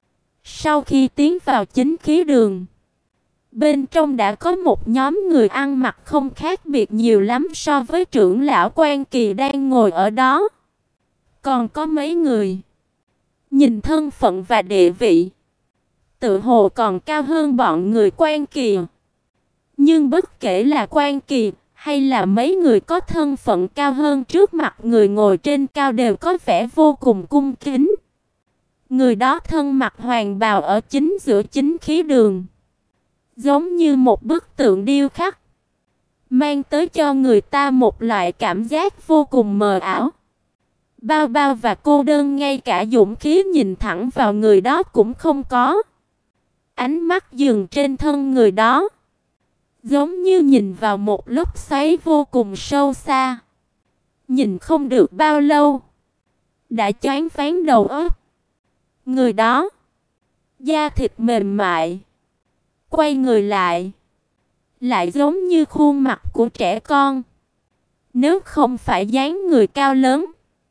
Sau khi tiến vào chính khí đường, bên trong đã có một nhóm người ăn mặc không khác biệt nhiều lắm so với trưởng lão Quan Kỳ đang ngồi ở đó. Còn có mấy người, nhìn thân phận và địa vị, tự hồ còn cao hơn bọn người Quan Kỳ. Nhưng bất kể là Quan Kỳ hay là mấy người có thân phận cao hơn, trước mặt người ngồi trên cao đều có vẻ vô cùng cung kính. Người đó thân mặc hoàng bào ở chính giữa chính khí đường, giống như một bức tượng điêu khắc, mang tới cho người ta một loại cảm giác vô cùng mờ ảo. Bao Bao và cô đơn ngay cả dũng khí nhìn thẳng vào người đó cũng không có. Ánh mắt dừng trên thân người đó, giống như nhìn vào một lốc xoáy vô cùng sâu xa. Nhìn không được bao lâu, đã choáng váng đầu óc. Người đó, da thịt mềm mại, quay người lại, lại giống như khuôn mặt của trẻ con. Nếu không phải dáng người cao lớn,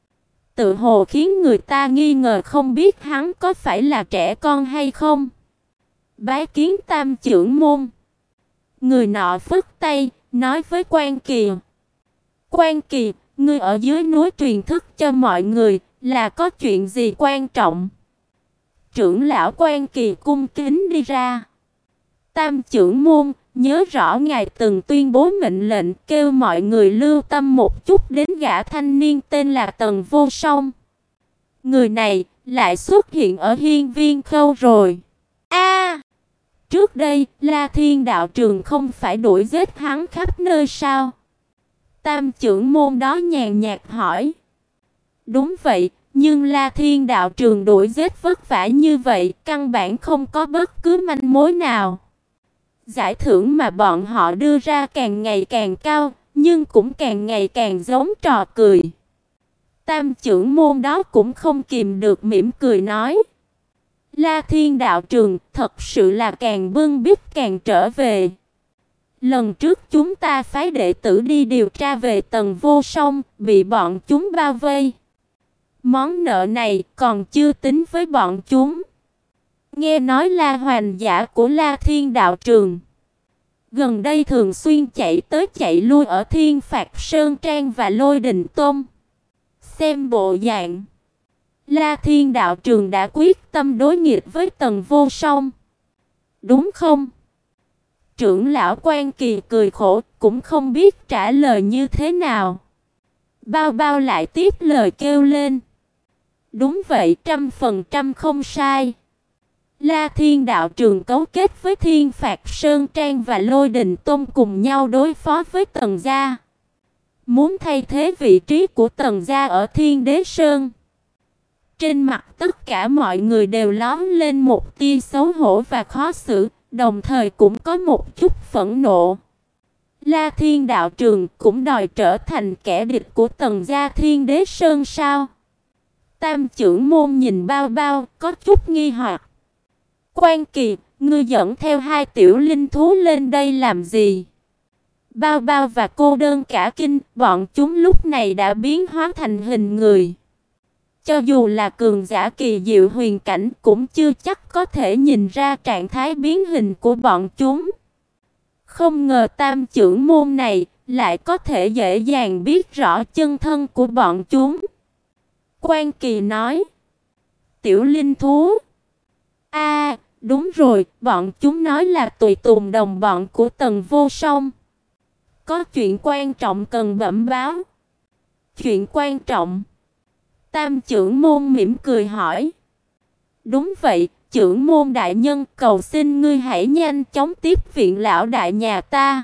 tự hồ khiến người ta nghi ngờ không biết hắn có phải là trẻ con hay không. Bái kiến Tam trưởng môn. Người nọ phất tay, nói với Quan Kỳ. Quan Kỳ, ngươi ở dưới núi truyền thức cho mọi người, là có chuyện gì quan trọng? Trưởng lão Quan Kỳ cung kính đi ra. Tam trưởng môn, nhớ rõ ngài từng tuyên bố mệnh lệnh kêu mọi người lưu tâm một chút đến gã thanh niên tên là Tần Vô Song. Người này lại xuất hiện ở Hiên Viên Khâu rồi. A, trước đây La Thiên đạo trường không phải đuổi giết hắn khắp nơi sao? Tam trưởng môn đó nhàn nhạt hỏi. Đúng vậy, nhưng La Thiên đạo trường đuổi giết vất vả như vậy, căn bản không có bất cứ manh mối nào. Giải thưởng mà bọn họ đưa ra càng ngày càng cao, nhưng cũng càng ngày càng giống trò cười. Tam trưởng môn đó cũng không kìm được mỉm cười nói. La Thiên đạo trường thật sự là càng bưng bít càng trở về. Lần trước chúng ta phái đệ tử đi điều tra về Tần Vô Song, bị bọn chúng bao vây. Món nợ này còn chưa tính với bọn chúng. Nghe nói La Hoành giả của La Thiên đạo trường gần đây thường xuyên chạy tới chạy lui ở Thiên Phạt Sơn Trang và Lôi Đình Tôn. Xem bộ dạng, La Thiên đạo trường đã quyết tâm đối nghịch với Tần Vô Song, đúng không? Trưởng lão Quan Kỳ cười khổ, cũng không biết trả lời như thế nào. Bao Bao lại tiếp lời kêu lên. Đúng vậy, trăm phần trăm không sai. La Thiên đạo trường cấu kết với Thiên Phạt Sơn Trang và Lôi Đình Tôn cùng nhau đối phó với Tần gia, muốn thay thế vị trí của Tần gia ở Thiên Đế Sơn. Trên mặt tất cả mọi người đều lóe lên một tia xấu hổ và khó xử, đồng thời cũng có một chút phẫn nộ. La Thiên đạo trường cũng đòi trở thành kẻ địch của Tần gia Thiên Đế Sơn sao? Tam trưởng môn nhìn Bao Bao, có chút nghi hoặc. Quan Kỳ, ngươi dẫn theo hai tiểu linh thú lên đây làm gì? Bao Bao và Cô Đơn cả kinh, bọn chúng lúc này đã biến hóa thành hình người. Cho dù là cường giả kỳ diệu huyền cảnh cũng chưa chắc có thể nhìn ra trạng thái biến hình của bọn chúng. Không ngờ tam trưởng môn này lại có thể dễ dàng biết rõ chân thân của bọn chúng. Quan Kỳ nói, tiểu linh thú. A, à, đúng rồi, bọn chúng nói là tùy tùng đồng bọn của Tần Vô Song. Có chuyện quan trọng cần bẩm báo. Chuyện quan trọng? Tam trưởng môn mỉm cười hỏi. Đúng vậy, trưởng môn đại nhân, cầu xin ngươi hãy nhanh chóng tiếp viện lão đại nhà ta.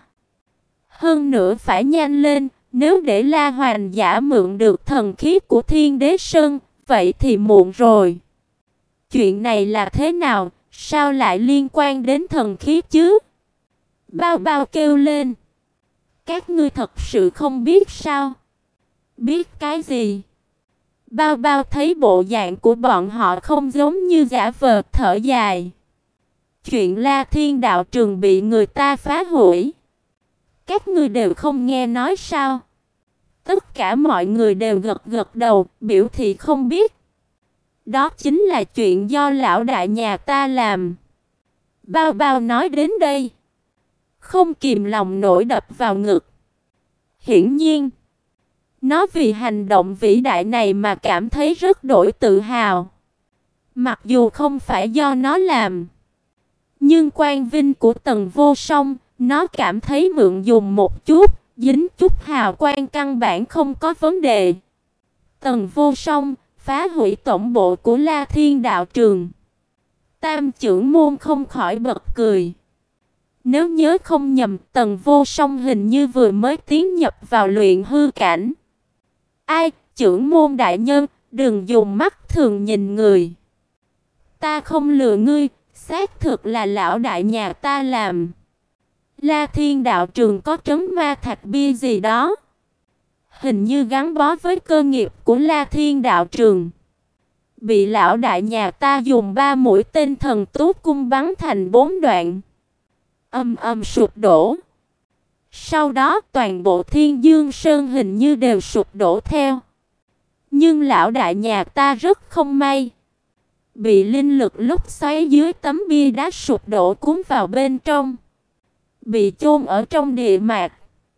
Hơn nữa phải nhanh lên, nếu để La Hoành giả mượn được thần khí của Thiên Đế Sơn, vậy thì muộn rồi. Chuyện này là thế nào, sao lại liên quan đến thần khí chứ? Bao Bao kêu lên. Các ngươi thật sự không biết sao? Biết cái gì? Bao Bao thấy bộ dạng của bọn họ không giống như giả vờ, thở dài. Chuyện La Thiên đạo trường bị người ta phá hủy, các ngươi đều không nghe nói sao? Tất cả mọi người đều gật gật đầu, biểu thị không biết. Đó chính là chuyện do lão đại nhà ta làm. Bao Bao nói đến đây, không kìm lòng nổi đập vào ngực. Hiển nhiên, nó vì hành động vĩ đại này mà cảm thấy rất đổi tự hào. Mặc dù không phải do nó làm, nhưng quan vinh của Tần Vô Song, nó cảm thấy mượn dùng một chút, dính chút hào quang căn bản không có vấn đề. Tần Vô Song phá hủy tổng bộ của La Thiên đạo trường. Tam trưởng môn không khỏi bật cười. Nếu nhớ không nhầm, Tần Vô Song hình như vừa mới tiến nhập vào luyện hư cảnh. Ai, trưởng môn đại nhân, đừng dùng mắt thường nhìn người. Ta không lừa ngươi, xác thực là lão đại nhà ta làm. La Thiên đạo trường có trấn ma thạch bia gì đó, hình như gắn bó với cơ nghiệp của La Thiên đạo trường. Bị lão đại nhà ta dùng ba mũi tên thần tú cung bắn thành bốn đoạn, âm âm sụp đổ. Sau đó toàn bộ Thiên Dương Sơn hình như đều sụp đổ theo. Nhưng lão đại nhà ta rất không may, bị linh lực lúc xoáy dưới tấm bia đá sụp đổ cuốn vào bên trong, bị chôn ở trong địa mạc.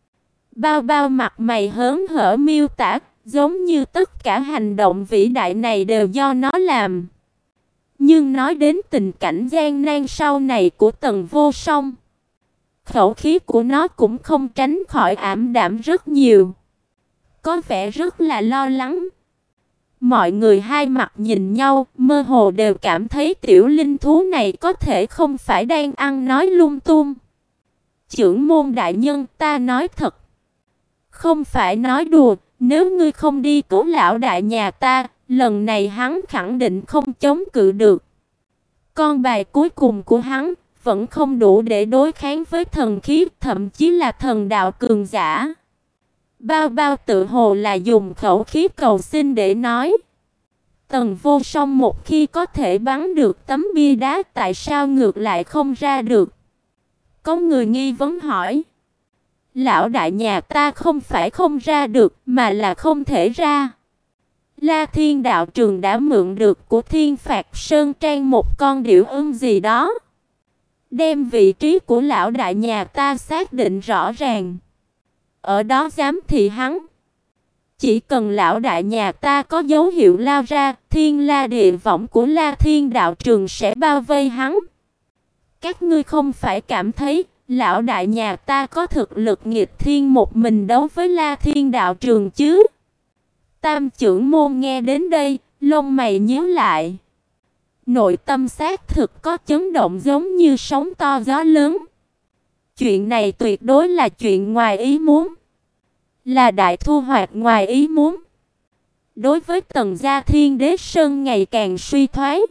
Bao Bao mặt mày hớn hở miêu tả, giống như tất cả hành động vĩ đại này đều do nó làm. Nhưng nói đến tình cảnh gian nan sau này của Tần Vô Song, khẩu khí của nó cũng không tránh khỏi ảm đạm rất nhiều, có vẻ rất là lo lắng. Mọi người hai mặt nhìn nhau, mơ hồ đều cảm thấy tiểu linh thú này có thể không phải đang ăn nói lung tung. Trưởng môn đại nhân, ta nói thật, không phải nói đùa, nếu ngươi không đi cứu lão đại nhà ta, lần này hắn khẳng định không chống cự được. Con bài cuối cùng của hắn vẫn không đủ để đối kháng với thần khí, thậm chí là thần đạo cường giả. Bao Bao tự hồ là dùng khẩu khí cầu xin để nói. Tần Vô Song một khi có thể bắn được tấm bia đá, tại sao ngược lại không ra được? có người nghi vấn hỏi. Lão đại nhà ta không phải không ra được, mà là không thể ra. La Thiên đạo trường đã mượn được của Thiên Phạt Sơn Trang một con điểu ưng gì đó, đem vị trí của lão đại nhà ta xác định rõ ràng. Ở đó giám thị hắn. Chỉ cần lão đại nhà ta có dấu hiệu lao ra, Thiên La địa võng của La Thiên đạo trường sẽ bao vây hắn. Các ngươi không phải cảm thấy lão đại nhà ta có thực lực nghịch thiên một mình đấu với La Thiên đạo trường chứ? Tam trưởng môn nghe đến đây, lông mày nhíu lại. Nội tâm xác thực có chấn động giống như sóng to gió lớn. Chuyện này tuyệt đối là chuyện ngoài ý muốn, là đại thu hoạch ngoài ý muốn. Đối với Tần gia Thiên Đế Sơn ngày càng suy thoái,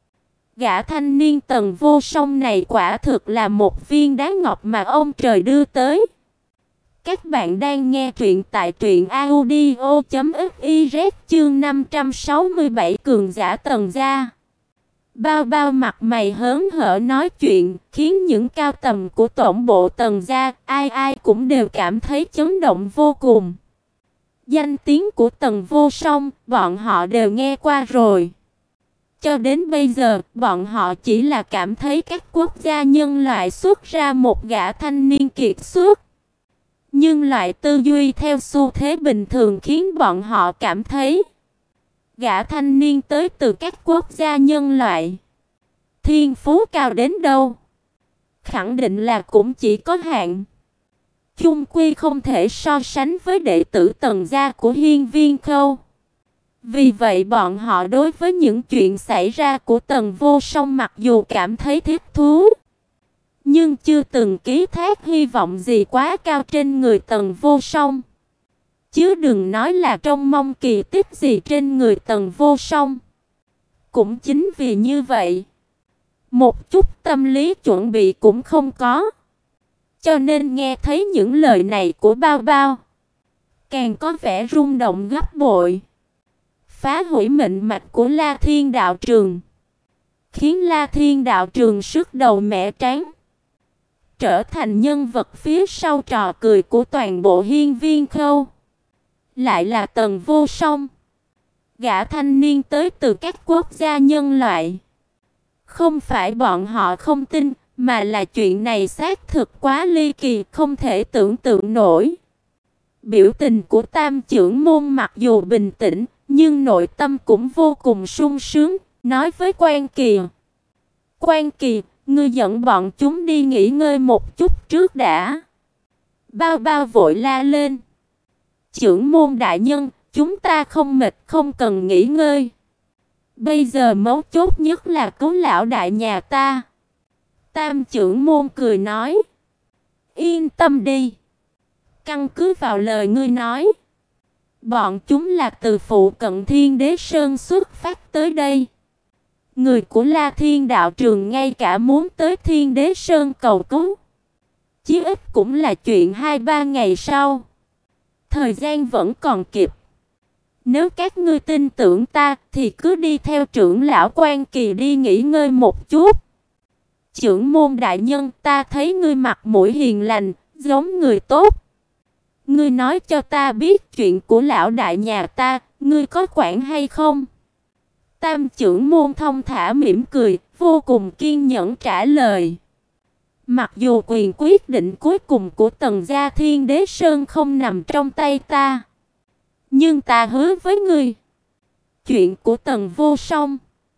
gã thanh niên Tần Vô Song này quả thực là một viên đá ngọc mà ông trời đưa tới. Các bạn đang nghe truyện tại truyện audio chấm fiz chương năm trăm sáu mươi bảy cường giả Tần gia. Bao Bao mặt mày hớn hở nói chuyện, khiến những cao tầng của tổng bộ Tần gia ai ai cũng đều cảm thấy chấn động vô cùng. Danh tiếng của Tần Vô Song, bọn họ đều nghe qua rồi. Cho đến bây giờ, bọn họ chỉ là cảm thấy các quốc gia nhân loại xuất ra một gã thanh niên kiệt xuất. Nhưng loại tư duy theo xu thế bình thường khiến bọn họ cảm thấy gã thanh niên tới từ các quốc gia nhân loại, thiên phú cao đến đâu, khẳng định là cũng chỉ có hạn. Chung quy không thể so sánh với đệ tử Tần gia của Hiên Viên Khâu. Vì vậy bọn họ đối với những chuyện xảy ra của Tần Vô Song mặc dù cảm thấy thích thú, nhưng chưa từng ký thác hy vọng gì quá cao trên người Tần Vô Song. Chứ đừng nói là trông mong kỳ tích gì trên người Tần Vô Song. Cũng chính vì như vậy, một chút tâm lý chuẩn bị cũng không có. Cho nên nghe thấy những lời này của Bao Bao, càng có vẻ rung động gấp bội. Phá hủy mệnh mạch của La Thiên đạo trường, khiến La Thiên đạo trường sức đầu mẻ trán, trở thành nhân vật phía sau trò cười của toàn bộ Hiên Viên Khâu. Lại là Tần Vô Song, gã thanh niên tới từ các quốc gia nhân loại. Không phải bọn họ không tin, mà là chuyện này xác thực quá ly kỳ, không thể tưởng tượng nổi. Biểu tình của Tam trưởng môn mặc dù bình tĩnh, nhưng nội tâm cũng vô cùng sung sướng, nói với Quan Kỳ: "Quan Kỳ, ngươi dẫn bọn chúng đi nghỉ ngơi một chút trước đã." Bao Bao vội la lên: "Trưởng môn đại nhân, chúng ta không mệt, không cần nghỉ ngơi. Bây giờ mấu chốt nhất là cứu lão đại nhà ta." Tam trưởng môn cười nói: "Yên tâm đi. Căn cứ vào lời ngươi nói, bọn chúng là từ phụ cận Thiên Đế Sơn xuất phát tới đây. Người của La Thiên đạo trường ngay cả muốn tới Thiên Đế Sơn cầu cứu, chí ít cũng là chuyện hai ba ngày sau. Thời gian vẫn còn kịp. Nếu các ngươi tin tưởng ta thì cứ đi theo trưởng lão Quan Kỳ đi nghỉ ngơi một chút. Trưởng môn đại nhân, ta thấy ngươi mặt mũi hiền lành, giống người tốt. Ngươi nói cho ta biết chuyện của lão đại nhà ta, ngươi có quản hay không?" Tam trưởng môn thông thả mỉm cười, vô cùng kiên nhẫn trả lời: "Mặc dù quyền quyết định cuối cùng của Tần gia Thiên Đế Sơn không nằm trong tay ta, nhưng ta hứa với ngươi, chuyện của Tần Vô Song,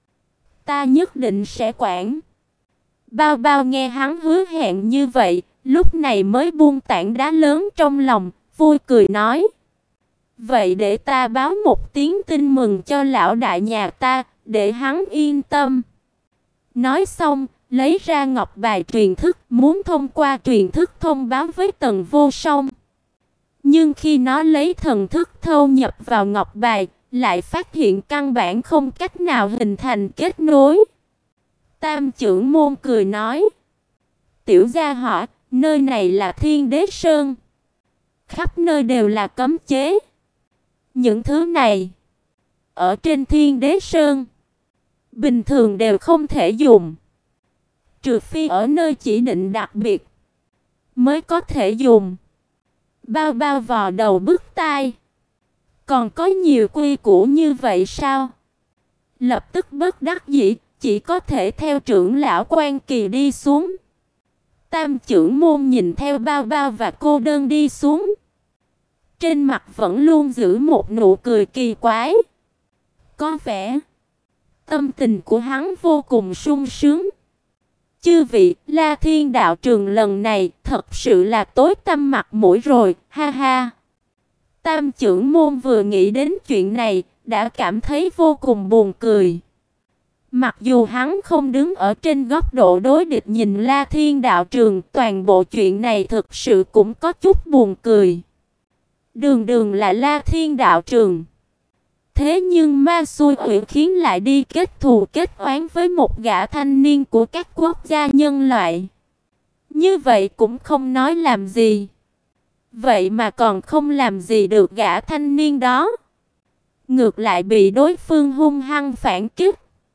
ta nhất định sẽ quản." Bao Bao nghe hắn hứa hẹn như vậy, lúc này mới buông tảng đá lớn trong lòng, vui cười nói: "Vậy để ta báo một tiếng tin mừng cho lão đại nhà ta, để hắn yên tâm." Nói xong, lấy ra ngọc bài truyền thức, muốn thông qua truyền thức thông báo với Tần Vô Song. Nhưng khi nó lấy thần thức thâu nhập vào ngọc bài, lại phát hiện căn bản không cách nào hình thành kết nối. Tam trưởng môn cười nói: "Tiểu gia hỏa, nơi này là Thiên Đế Sơn, khắp nơi đều là cấm chế. Những thứ này ở trên Thiên Đế Sơn bình thường đều không thể dùng, trừ phi ở nơi chỉ định đặc biệt. mới có thể dùng. Bao bao vò đầu bứt tai. Còn có nhiều quy củ như vậy sao? Lập tức bất đắc dĩ, chỉ có thể theo trưởng lão Quan Kỳ đi xuống. Tam trưởng môn nhìn theo bao bao và cô đơn đi xuống. Trên mặt vẫn luôn giữ một nụ cười kỳ quái. Có vẻ tâm tình của hắn vô cùng sung sướng. Chư vị, La Thiên đạo trường lần này thật sự là tối tăm mặt mũi rồi, ha ha. Tam trưởng môn vừa nghĩ đến chuyện này, đã cảm thấy vô cùng buồn cười. Mặc dù hắn không đứng ở trên góc độ đối địch nhìn La Thiên đạo trường, toàn bộ chuyện này thực sự cũng có chút buồn cười. Đường đường là La Thiên đạo trường. Thế nhưng ma xui quỷ khiến lại đi kết thù kết oán với một gã thanh niên của các quốc gia nhân loại. Như vậy cũng không nói làm gì. Vậy mà còn không làm gì được gã thanh niên đó. Ngược lại bị đối phương hung hăng phản kích.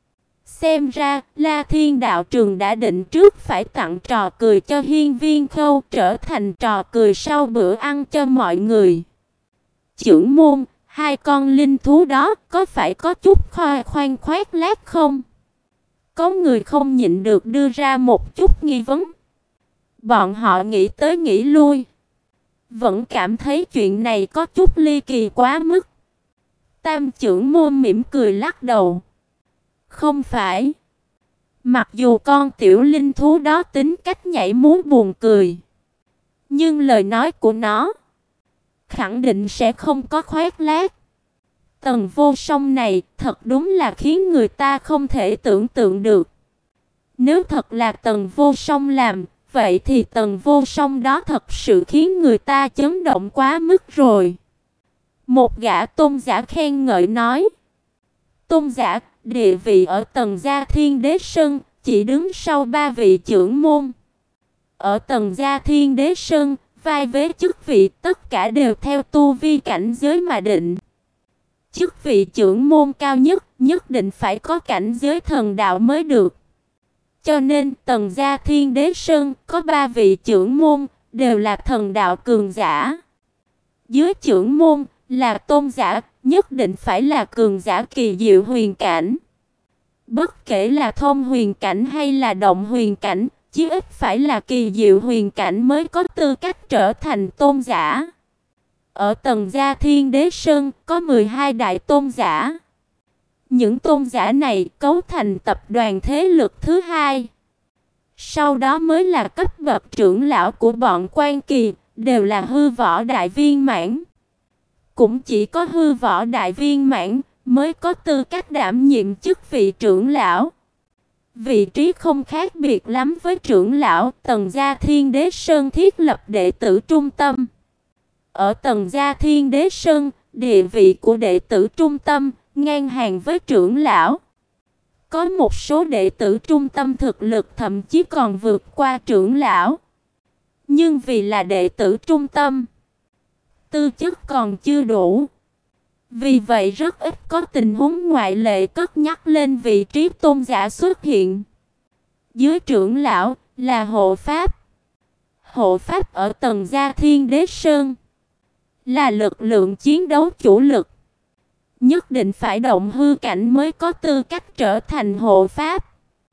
Xem ra, La Thiên đạo trường đã định trước phải tặng trò cười cho Hiên Viên Khâu, trở thành trò cười sau bữa ăn cho mọi người. Trưởng môn, hai con linh thú đó có phải có chút khoa khoan khoét lác không? Có người không nhịn được đưa ra một chút nghi vấn. Bọn họ nghĩ tới nghĩ lui, vẫn cảm thấy chuyện này có chút ly kỳ quá mức. Tam trưởng môn mỉm cười lắc đầu. Không phải. Mặc dù con tiểu linh thú đó tính cách nhảy múa buồn cười, nhưng lời nói của nó khẳng định sẽ không có khoét lác. Tần Vô Song này thật đúng là khiến người ta không thể tưởng tượng được. Nếu thật là Tần Vô Song làm, vậy thì Tần Vô Song đó thật sự khiến người ta chấn động quá mức rồi. Một gã tôn giả khen ngợi nói. Tôn giả, địa vị ở Tần gia Thiên Đế Sơn chỉ đứng sau ba vị trưởng môn. Ở Tần gia Thiên Đế Sơn, vai vế chức vị tất cả đều theo tu vi cảnh giới mà định. Chức vị trưởng môn cao nhất nhất định phải có cảnh giới thần đạo mới được. Cho nên Tần gia Thiên Đế Sơn có ba vị trưởng môn đều là thần đạo cường giả. Dưới trưởng môn là tôn giả, nhất định phải là cường giả kỳ diệu huyền cảnh. Bất kể là thông huyền cảnh hay là động huyền cảnh, chí ít phải là kỳ diệu huyền cảnh mới có tư cách trở thành tôn giả. Ở Tần gia Thiên Đế Sơn có mười hai đại tôn giả. Những tôn giả này cấu thành tập đoàn thế lực thứ hai. Sau đó mới là cấp bậc trưởng lão của bọn Quan Kỳ, đều là hư võ đại viên mãn. Cũng chỉ có hư võ đại viên mãn mới có tư cách đảm nhiệm chức vị trưởng lão. Vị trí không khác biệt lắm với trưởng lão. Tần gia Thiên Đế Sơn thiết lập đệ tử trung tâm. Ở Tần gia Thiên Đế Sơn, địa vị của đệ tử trung tâm ngang hàng với trưởng lão. Có một số đệ tử trung tâm thực lực thậm chí còn vượt qua trưởng lão. Nhưng vì là đệ tử trung tâm, tư chất còn chưa đủ. Vì vậy rất ít có tình huống ngoại lệ cất nhắc lên vị trí tôn giả xuất hiện. Dưới trưởng lão là hộ pháp. Hộ pháp ở Tần gia Thiên Đế Sơn là lực lượng chiến đấu chủ lực. Nhất định phải động hư cảnh mới có tư cách trở thành hộ pháp.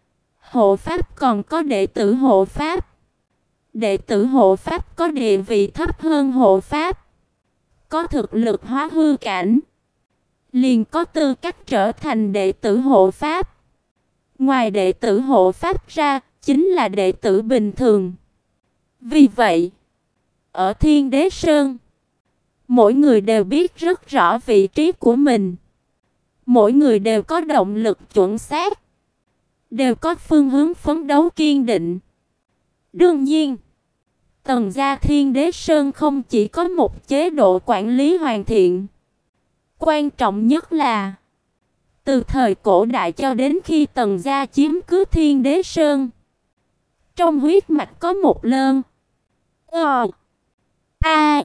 Hộ pháp còn có đệ tử hộ pháp. Đệ tử hộ pháp có địa vị thấp hơn hộ pháp. Có thực lực hóa hư cảnh, liền có tư cách trở thành đệ tử hộ pháp. Ngoài đệ tử hộ pháp ra, chính là đệ tử bình thường. Vì vậy, ở Thiên Đế Sơn, mỗi người đều biết rất rõ vị trí của mình. Mỗi người đều có động lực chuẩn xác, đều có phương hướng phấn đấu kiên định. Đương nhiên, Tần gia Thiên Đế Sơn không chỉ có một chế độ quản lý hoàn thiện. Quan trọng nhất là, từ thời cổ đại cho đến khi Tần gia chiếm cứ Thiên Đế Sơn, trong huyết mạch có một lơn Ờ A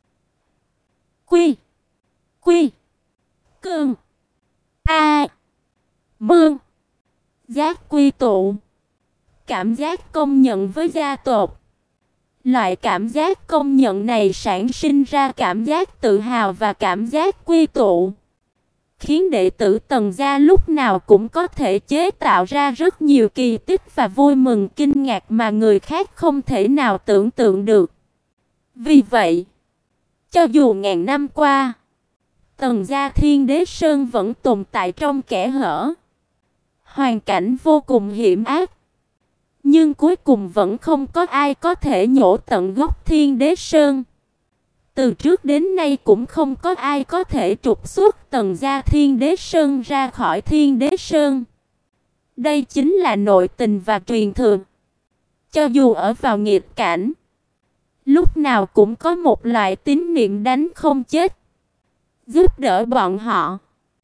Quy Quy Cương A Mương giác quy tụ, cảm giác công nhận với gia tộc, Loại cảm giác công nhận này sản sinh ra cảm giác tự hào và cảm giác quy tụ, khiến đệ tử Tần gia lúc nào cũng có thể chế tạo ra rất nhiều kỳ tích và vui mừng kinh ngạc mà người khác không thể nào tưởng tượng được. Vì vậy, cho dù ngàn năm qua, Tần gia Thiên Đế Sơn vẫn tồn tại trong kẽ hở, hoàn cảnh vô cùng hiểm ác, nhưng cuối cùng vẫn không có ai có thể nhổ tận gốc Thiên Đế Sơn. Từ trước đến nay cũng không có ai có thể trục xuất Tần gia Thiên Đế Sơn ra khỏi Thiên Đế Sơn. Đây chính là nội tình và truyền thừa. Cho dù ở vào nghịch cảnh, lúc nào cũng có một loại tín niệm đánh không chết, giúp đỡ bọn họ,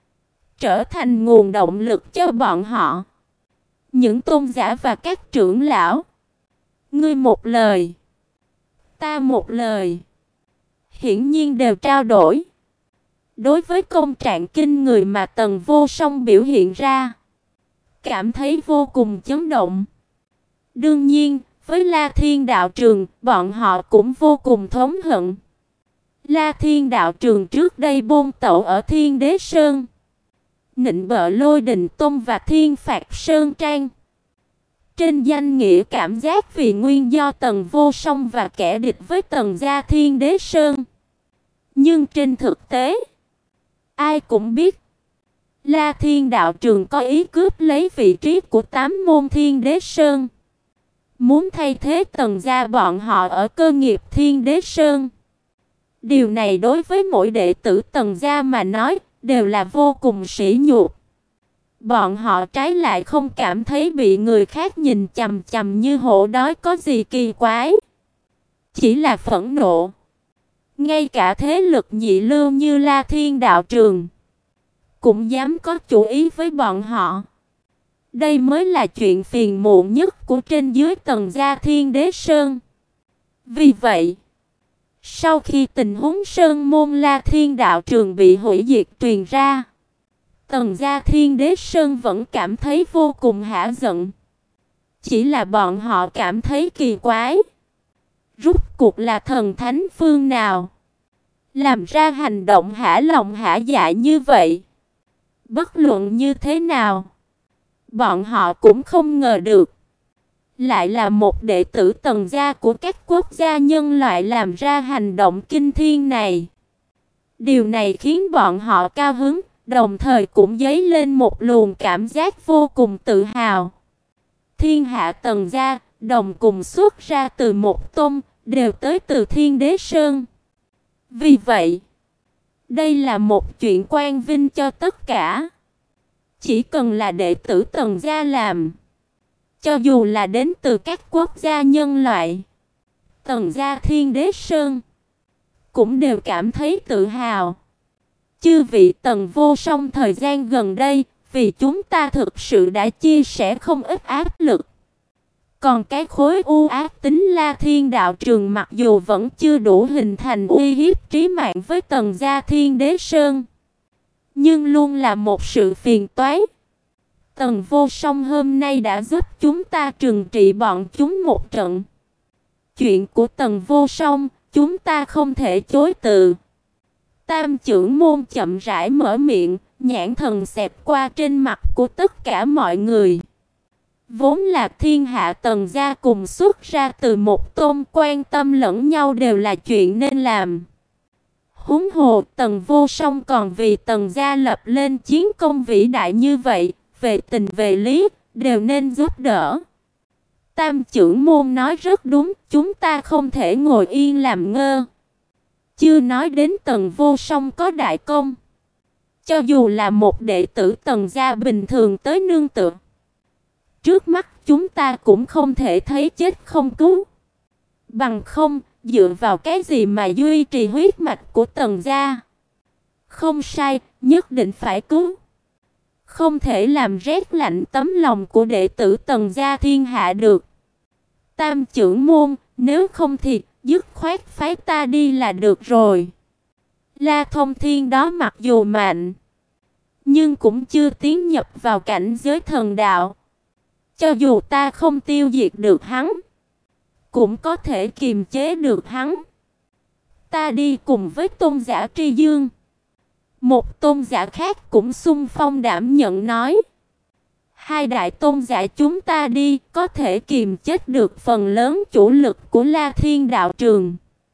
trở thành nguồn động lực cho bọn họ. Những tôn giả và các trưởng lão, ngươi một lời, ta một lời, hiển nhiên đều trao đổi. Đối với công trạng kinh người mà Tần Vô Song biểu hiện ra, cảm thấy vô cùng chấn động. Đương nhiên, với La Thiên đạo trường, bọn họ cũng vô cùng thống hận. La Thiên đạo trường trước đây bôn tẩu ở Thiên Đế Sơn, nịnh bợ Lôi Đình Tông và Thiên Phạt Sơn Trang. Trên danh nghĩa cảm giác vì nguyên do Tần Vô Song và kẻ địch với Tần gia Thiên Đế Sơn. Nhưng trên thực tế, ai cũng biết, La Thiên đạo trường có ý cướp lấy vị trí của tám môn Thiên Đế Sơn, muốn thay thế Tần gia bọn họ ở cơ nghiệp Thiên Đế Sơn. Điều này đối với mỗi đệ tử Tần gia mà nói đều là vô cùng sỉ nhục. Bọn họ trái lại không cảm thấy bị người khác nhìn chằm chằm như hổ đói có gì kỳ quái, chỉ là phẫn nộ. Ngay cả thế lực nhị lưu như La Thiên đạo trường cũng dám có chủ ý với bọn họ. Đây mới là chuyện phiền muộn nhất của trên dưới Tần gia Thiên Đế Sơn. Vì vậy, sau khi tình huống Sơn môn La Thiên đạo trường bị hủy diệt truyền ra, Tần gia Thiên Đế Sơn vẫn cảm thấy vô cùng hả giận. Chỉ là bọn họ cảm thấy kỳ quái. Rốt cuộc là thần thánh phương nào làm ra hành động hả lòng hả dạ như vậy? Bất luận như thế nào, bọn họ cũng không ngờ được, lại là một đệ tử Tần gia của các quốc gia nhân loại làm ra hành động kinh thiên này. Điều này khiến bọn họ cao hứng, đồng thời cũng dấy lên một luồng cảm giác vô cùng tự hào. Thiên hạ Tần gia, đồng cùng xuất ra từ một tôn, đều tới từ Thiên Đế Sơn. Vì vậy, đây là một chuyện quan vinh cho tất cả. Chỉ cần là đệ tử Tần gia làm, cho dù là đến từ các quốc gia nhân loại, Tần gia Thiên Đế Sơn cũng đều cảm thấy tự hào. Chư vị Tần Vô Song thời gian gần đây, vì chúng ta thực sự đã chia sẻ không ít áp lực. Còn cái khối u ác tính La Thiên đạo trường mặc dù vẫn chưa đủ hình thành uy hiếp trí mạng với Tần gia Thiên Đế Sơn, nhưng luôn là một sự phiền toái. Tần Vô Song hôm nay đã giúp chúng ta trừng trị bọn chúng một trận. Chuyện của Tần Vô Song, chúng ta không thể chối từ. Tam trưởng môn chậm rãi mở miệng, nhãn thần xẹt qua trên mặt của tất cả mọi người. Vốn là thiên hạ Tần gia cùng xuất ra từ một tôn, quan tâm lẫn nhau đều là chuyện nên làm. Huống hồ Tần Vô Song còn vì Tần gia lập lên chiến công vĩ đại như vậy, về tình về lý đều nên giúp đỡ. Tam trưởng môn nói rất đúng, chúng ta không thể ngồi yên làm ngơ. Chưa nói đến Tần Vô Song có đại công, cho dù là một đệ tử Tần gia bình thường tới nương tựa, trước mắt chúng ta cũng không thể thấy chết không cứu. Bằng không, dựa vào cái gì mà duy trì huyết mạch của Tần gia? Không sai, nhất định phải cứu. Không thể làm rét lạnh tấm lòng của đệ tử Tần gia thiên hạ được. Tam trưởng môn, nếu không thì dứt khoát phái ta đi là được rồi. La Thông Thiên đó mặc dù mạnh, nhưng cũng chưa tiến nhập vào cảnh giới thần đạo. Cho dù ta không tiêu diệt được hắn, cũng có thể kiềm chế được hắn. Ta đi cùng với tôn giả Tri Dương. Một tôn giả khác cũng xung phong đảm nhận nói. Hai đại tôn giả chúng ta đi, có thể kiềm chế được phần lớn chủ lực của La Thiên đạo trường.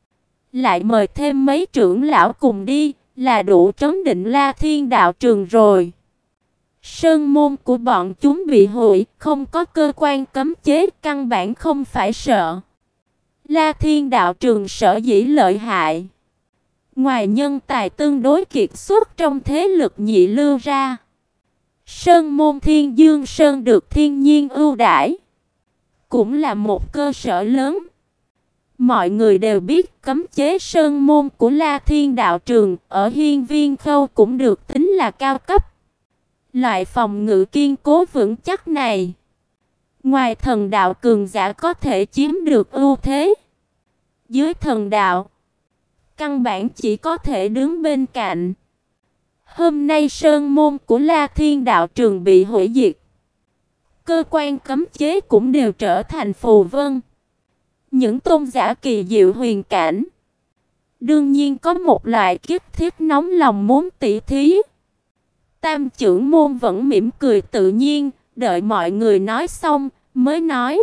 Lại mời thêm mấy trưởng lão cùng đi, là đủ trấn định La Thiên đạo trường rồi. Sơn môn của bọn chúng bị hủy, không có cơ quan cấm chế, căn bản không phải sợ. La Thiên đạo trường sở dĩ lợi hại. Ngoài nhân tài tương đối kiệt xuất trong thế lực nhị lưu ra, Sơn môn Thiên Dương Sơn được thiên nhiên ưu đãi, cũng là một cơ sở lớn. Mọi người đều biết cấm chế sơn môn của La Thiên đạo trường ở Hiên Viên Khâu cũng được tính là cao cấp. Loại phòng ngự kiên cố vững chắc này, ngoài thần đạo cường giả có thể chiếm được ưu thế, dưới thần đạo căn bản chỉ có thể đứng bên cạnh. Hôm nay sơn môn của La Thiên đạo trường bị hủy diệt, cơ quan cấm chế cũng đều trở thành phù vân. Những tôn giả kỳ diệu huyền cảnh đương nhiên có một loại kiếp thiết nóng lòng muốn tỉ thí. Tam trưởng môn vẫn mỉm cười tự nhiên, đợi mọi người nói xong mới nói: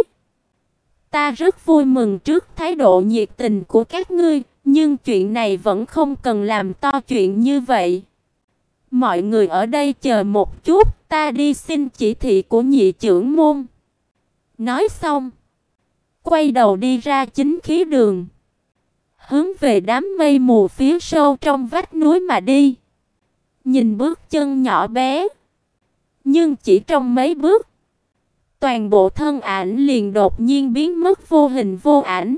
Ta rất vui mừng trước thái độ nhiệt tình của các ngươi, nhưng chuyện này vẫn không cần làm to chuyện như vậy. Mọi người ở đây chờ một chút, ta đi xin chỉ thị của nhị trưởng môn. Nói xong, quay đầu đi ra chính khí đường, hướng về đám mây mù phía sâu trong vách núi mà đi. Nhìn bước chân nhỏ bé, nhưng chỉ trong mấy bước, toàn bộ thân ảnh liền đột nhiên biến mất vô hình vô ảnh.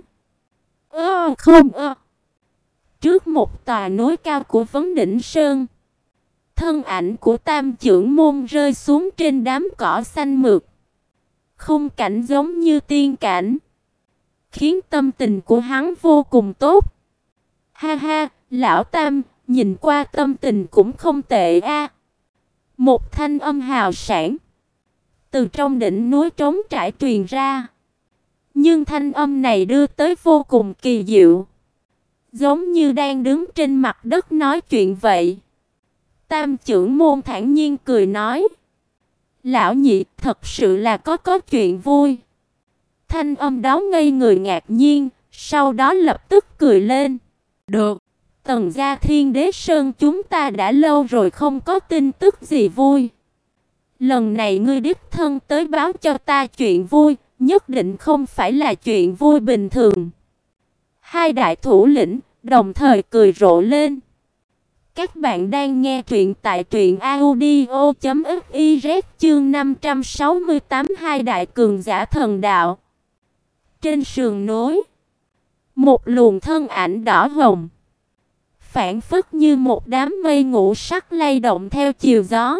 Ơ không ơ. Trước một tòa núi cao của Vấn Đỉnh Sơn, thân ảnh của Tam trưởng môn rơi xuống trên đám cỏ xanh mượt. Khung cảnh giống như tiên cảnh, khiến tâm tình của hắn vô cùng tốt. Ha ha, lão Tam, nhìn qua tâm tình cũng không tệ a. Một thanh âm hào sảng từ trong đỉnh núi trống trải truyền ra. Nhưng thanh âm này đưa tới vô cùng kỳ diệu, giống như đang đứng trên mặt đất nói chuyện vậy. Tam trưởng môn thản nhiên cười nói: Lão nhị, thật sự là có có chuyện vui. Thanh âm đó ngây người ngạc nhiên, sau đó lập tức cười lên. Được, Tần gia Thiên Đế Sơn chúng ta đã lâu rồi không có tin tức gì vui. Lần này ngươi đích thân tới báo cho ta chuyện vui, nhất định không phải là chuyện vui bình thường. Hai đại thủ lĩnh đồng thời cười rộ lên. Các bạn đang nghe truyện tại truyện audio chấm fiz chương năm trăm sáu mươi tám hai đại cường giả thần đạo. Trên sườn núi, một luồng thân ảnh đỏ hồng, phảng phất như một đám mây ngũ sắc lay động theo chiều gió,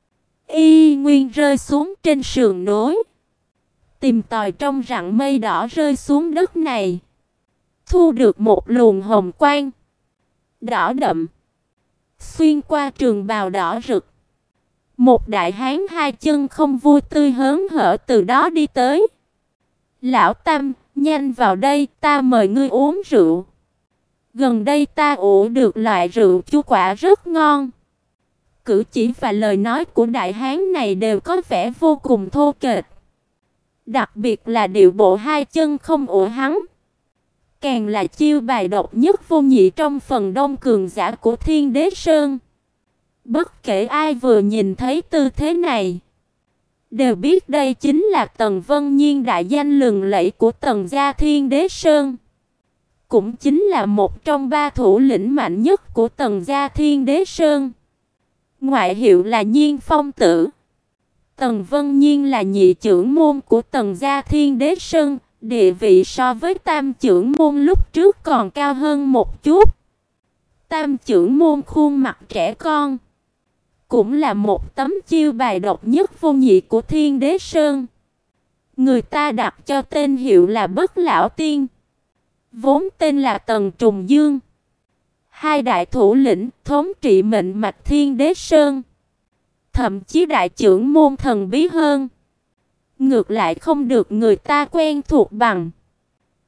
y nguyên rơi xuống trên sườn núi, tìm tòi trong rặng mây đỏ rơi xuống đất này, thu được một luồng hồng quang đỏ đậm, xuyên qua trường bào đỏ rực. Một đại hán hai chân không vui tươi hớn hở từ đó đi tới. Lão Tam, nhanh vào đây, ta mời ngươi uống rượu. Gần đây ta ủ được loại rượu chu quả rất ngon. Cử chỉ và lời nói của đại hán này đều có vẻ vô cùng thô kệch. Đặc biệt là điệu bộ hai chân không ủa hắn, càng là chiêu bài độc nhất vô nhị trong phần đông cường giả của Thiên Đế Sơn. Bất kể ai vừa nhìn thấy tư thế này, đều biết đây chính là Tần Vân Nhiên, đại danh lừng lẫy của Tần gia Thiên Đế Sơn, cũng chính là một trong ba thủ lĩnh mạnh nhất của Tần gia Thiên Đế Sơn. Ngoại hiệu là Nhiên Phong Tử. Tần Vân Nhiên là nhị trưởng môn của Tần gia Thiên Đế Sơn, địa vị so với Tam trưởng môn lúc trước còn cao hơn một chút. Tam trưởng môn khuôn mặt trẻ con, cũng là một tấm chiêu bài độc nhất vô nhị của Thiên Đế Sơn. Người ta đặt cho tên hiệu là Bất Lão Tiên, vốn tên là Tần Trùng Dương. Hai đại thủ lĩnh thống trị mệnh mạch Thiên Đế Sơn, thậm chí đại trưởng môn thần bí hơn, ngược lại không được người ta quen thuộc bằng.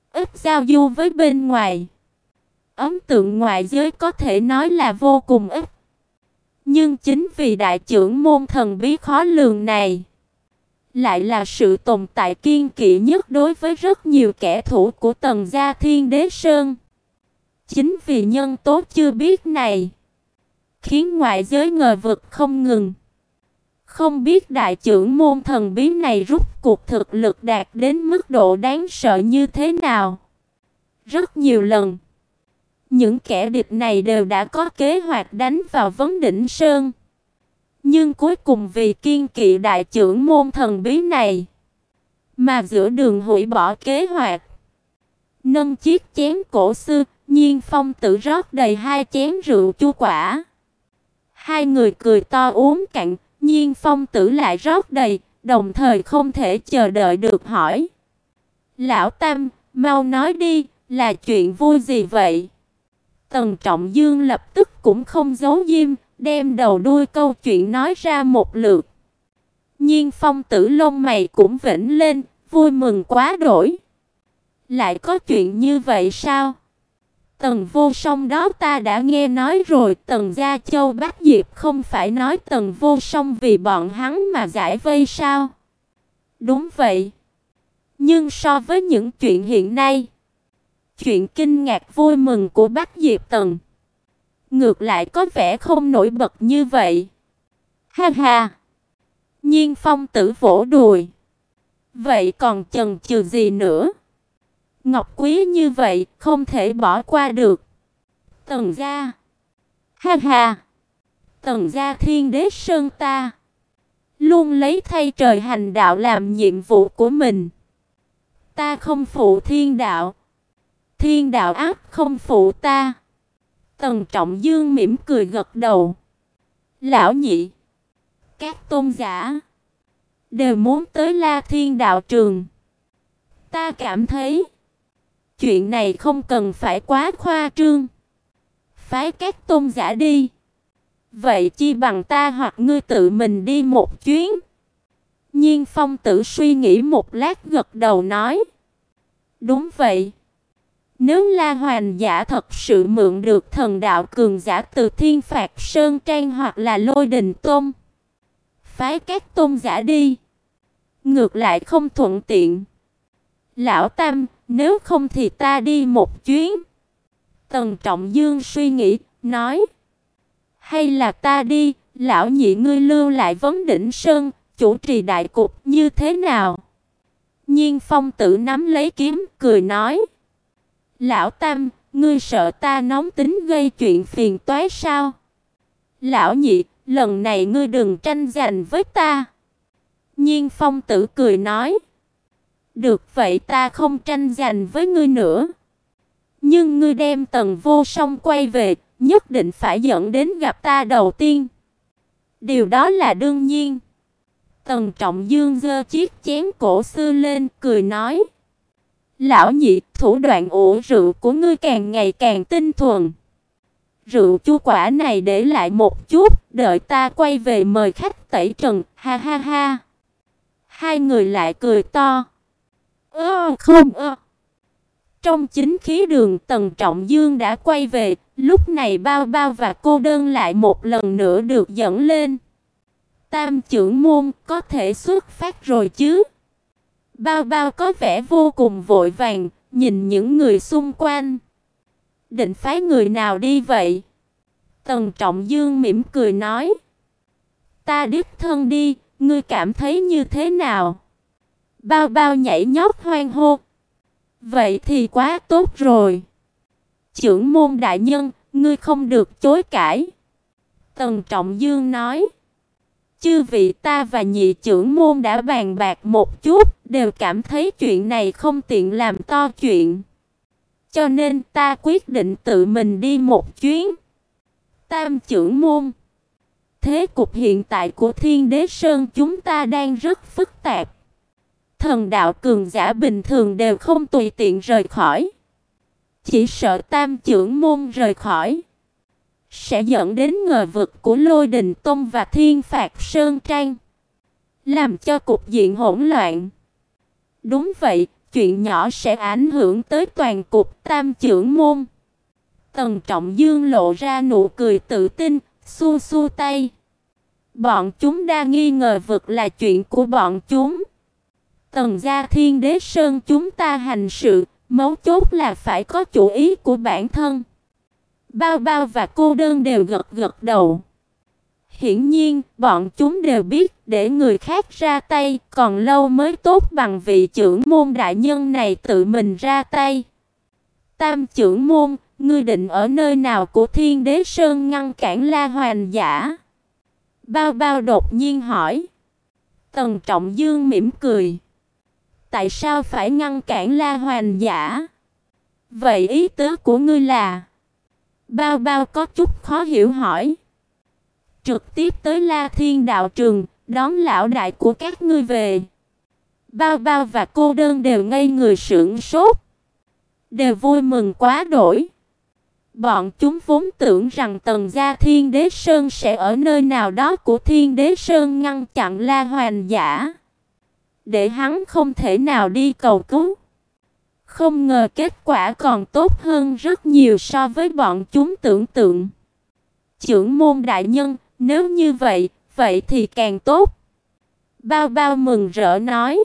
ít giao du với bên ngoài. Ấn tượng ngoại giới có thể nói là vô cùng ít. Nhưng chính vì đại trưởng môn thần bí khó lường này, lại là sự tồn tại kiên kỵ nhất đối với rất nhiều kẻ thù của Tần gia Thiên Đế Sơn. Chính vì nhân tố chưa biết này, khiến ngoại giới ngờ vực không ngừng. Không biết đại trưởng môn thần bí này rút cuộc thực lực đạt đến mức độ đáng sợ như thế nào. Rất nhiều lần, những kẻ địch này đều đã có kế hoạch đánh vào Vấn Đỉnh Sơn. Nhưng cuối cùng vì kiên kỵ đại trưởng môn thần bí này, mà giữa đường hủy bỏ kế hoạch. Nâng chiếc chén cổ xưa, Nhiên Phong tự rót đầy hai chén rượu chua quả. Hai người cười to uống cạn, Nhiên Phong tử lại rót đầy, đồng thời không thể chờ đợi được hỏi: "Lão Tam, mau nói đi, là chuyện vui gì vậy?" Tần Trọng Dương lập tức cũng không giấu giếm, đem đầu đuôi câu chuyện nói ra một lượt. Nhiên Phong tử lông mày cũng vểnh lên, vui mừng quá đỗi. "Lại có chuyện như vậy sao? Tần Vô Song đó ta đã nghe nói rồi." Tần Gia Châu Bác Diệp không phải nói Tần Vô Song vì bọn hắn mà giải vây sao? Đúng vậy. Nhưng so với những chuyện hiện nay, chuyện kinh ngạc vui mừng của Bác Diệp Tần ngược lại có vẻ không nổi bật như vậy. Ha ha. Nhiên Phong tử vỗ đùi. Vậy còn chần chừ gì nữa? Ngọc quý như vậy không thể bỏ qua được. Tần gia. Ha ha. Tần gia Thiên Đế Sơn ta luôn lấy thay trời hành đạo làm nhiệm vụ của mình. Ta không phụ thiên đạo, thiên đạo ác không phụ ta. Tần Trọng Dương mỉm cười gật đầu. Lão nhị, các tôn giả đều muốn tới La Thiên đạo trường. Ta cảm thấy chuyện này không cần phải quá khoa trương. Phái các tôn giả đi. Vậy chi bằng ta hoặc ngươi tự mình đi một chuyến. Nhiên Phong tử suy nghĩ một lát gật đầu nói. Đúng vậy. Nếu La Hoành giả thật sự mượn được thần đạo cường giả từ Thiên Phạt Sơn Trang hoặc là Lôi Đình Tôn, phái các tôn giả đi, ngược lại không thuận tiện. Lão Tam, nếu không thì ta đi một chuyến. Tần Trọng Dương suy nghĩ, nói. Hay là ta đi, lão nhị ngươi lưu lại Vấn Đỉnh Sơn, chủ trì đại cục như thế nào? Nhiên Phong tử nắm lấy kiếm, cười nói. Lão Tam, ngươi sợ ta nóng tính gây chuyện phiền toái sao? Lão nhị, lần này ngươi đừng tranh giành với ta. Nhiên Phong tử cười nói. Được vậy ta không tranh giành với ngươi nữa. Nhưng ngươi đem Tần Vô Song quay về, nhất định phải dẫn đến gặp ta đầu tiên. Điều đó là đương nhiên. Tần Trọng Dương giơ chiếc chén cổ xưa lên, cười nói. Lão nhị, thủ đoạn ủ rượu của ngươi càng ngày càng tinh thuần. Rượu chua quả này để lại một chút, đợi ta quay về mời khách tẩy trần, ha ha ha. Hai người lại cười to. Ơ không ơ. Trong chính khí đường Tần Trọng Dương đã quay về, lúc này Bao Bao và Cô Đơn lại một lần nữa được dẫn lên. Tam trưởng môn có thể xuất phát rồi chứ? Bao Bao có vẻ vô cùng vội vàng, nhìn những người xung quanh. Định phái người nào đi vậy? Tần Trọng Dương mỉm cười nói. Ta đích thân đi, ngươi cảm thấy như thế nào? Bao Bao nhảy nhót hoan hô. Vậy thì quá tốt rồi. Trưởng môn đại nhân, ngươi không được chối cãi. Tần Trọng Dương nói. Chư vị ta và nhị trưởng môn đã bàn bạc một chút, đều cảm thấy chuyện này không tiện làm to chuyện. Cho nên ta quyết định tự mình đi một chuyến. Tam trưởng môn, thế cục hiện tại của Thiên Đế Sơn chúng ta đang rất phức tạp. Thần đạo cường giả bình thường đều không tùy tiện rời khỏi. Chỉ sợ tam trưởng môn rời khỏi sẽ dẫn đến ngờ vực của Lôi Đình Tông và Thiên Phạt Sơn Trang, làm cho cục diện hỗn loạn. Đúng vậy, chuyện nhỏ sẽ ảnh hưởng tới toàn cục Tam trưởng môn. Tần Trọng Dương lộ ra nụ cười tự tin, xua xua tay. Bọn chúng đa nghi ngờ vực là chuyện của bọn chúng. Tần gia Thiên Đế Sơn chúng ta hành sự, mấu chốt là phải có chủ ý của bản thân. Bao Bao và Cô Đơn đều gật gật đầu. Hiển nhiên, bọn chúng đều biết để người khác ra tay còn lâu mới tốt bằng vị trưởng môn đại nhân này tự mình ra tay. Tam trưởng môn, ngươi định ở nơi nào của Thiên Đế Sơn ngăn cản La Hoành Giả? Bao Bao đột nhiên hỏi. Tần Trọng Dương mỉm cười. Tại sao phải ngăn cản La Hoành Giả? Vậy ý tứ của ngươi là? Bao Bao có chút khó hiểu hỏi. Trực tiếp tới La Thiên đạo trường, đón lão đại của các ngươi về. Bao Bao và Cô Đơn đều ngây người sững sốt, đều vui mừng quá đỗi. Bọn chúng vốn tưởng rằng Tần gia Thiên Đế Sơn sẽ ở nơi nào đó của Thiên Đế Sơn ngăn chặn La Hoành Giả, để hắn không thể nào đi cầu cứu. Không ngờ kết quả còn tốt hơn rất nhiều so với bọn chúng tưởng tượng. Trưởng môn đại nhân, nếu như vậy, vậy thì càng tốt. Bao Bao mừng rỡ nói.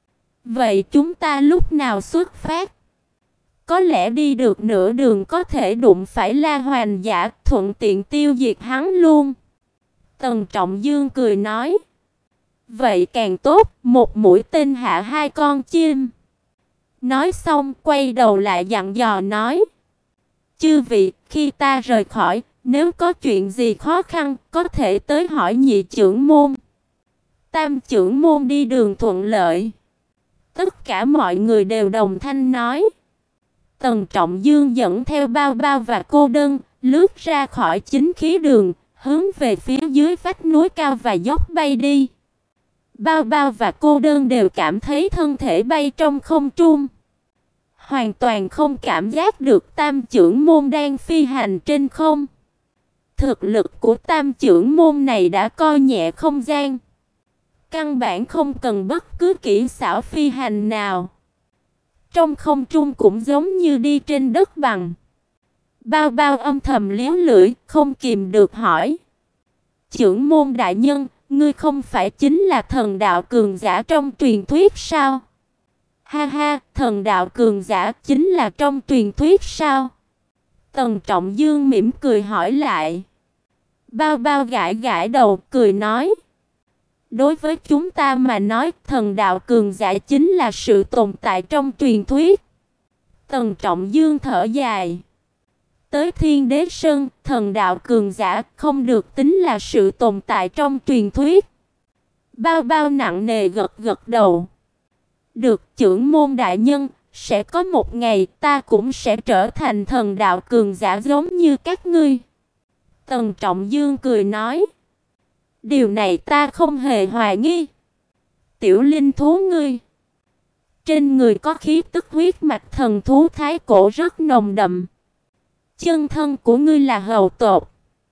Vậy chúng ta lúc nào xuất phát? Có lẽ đi được nửa đường có thể đụng phải La Hoành Giả, thuận tiện tiêu diệt hắn luôn. Tần Trọng Dương cười nói. Vậy càng tốt, một mũi tên hạ hai con chim. Nói xong quay đầu lại dặn dò nói. Chư vị, khi ta rời khỏi, nếu có chuyện gì khó khăn, có thể tới hỏi nhị trưởng môn. Tam trưởng môn đi đường thuận lợi. Tất cả mọi người đều đồng thanh nói. Tần Trọng Dương dẫn theo Bao Bao và Cô Đơn, lướt ra khỏi chính khí đường, hướng về phía dưới vách núi cao và dốc bay đi. Bao Bao và Cô Đơn đều cảm thấy thân thể bay trong không trung, hoàn toàn không cảm giác được Tam trưởng môn đang phi hành trên không. Thực lực của Tam trưởng môn này đã coi nhẹ không gian, căn bản không cần bất cứ kỹ xảo phi hành nào. Trong không trung cũng giống như đi trên đất bằng. Bao Bao âm thầm liếu lưỡi, không kìm được hỏi. Trưởng môn đại nhân, ngươi không phải chính là thần đạo cường giả trong truyền thuyết sao? Ha ha, thần đạo cường giả chính là trong truyền thuyết sao? Tần Trọng Dương mỉm cười hỏi lại. Bao Bao gãi gãi đầu, cười nói. Đối với chúng ta mà nói, thần đạo cường giả chính là sự tồn tại trong truyền thuyết. Tần Trọng Dương thở dài. Tới Thiên Đế Sơn, thần đạo cường giả không được tính là sự tồn tại trong truyền thuyết. Bao Bao nặng nề gật gật đầu. Được trưởng môn đại nhân, sẽ có một ngày ta cũng sẽ trở thành thần đạo cường giả giống như các ngươi. Tần Trọng Dương cười nói. Điều này ta không hề hoài nghi. Tiểu linh thú ngươi, trên người có khí tức huyết mạch thần thú thái cổ rất nồng đậm. Chân thân của ngươi là hầu tộc,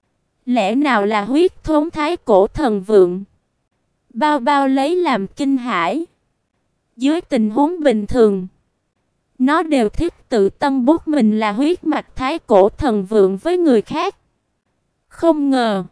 lẽ nào là huyết thống thái cổ thần vượng? Bao Bao lấy làm kinh hãi. Dưới tình huống bình thường, nó đều thích tự tân bút mình là huyết mạch thái cổ thần vượng với người khác. Không ngờ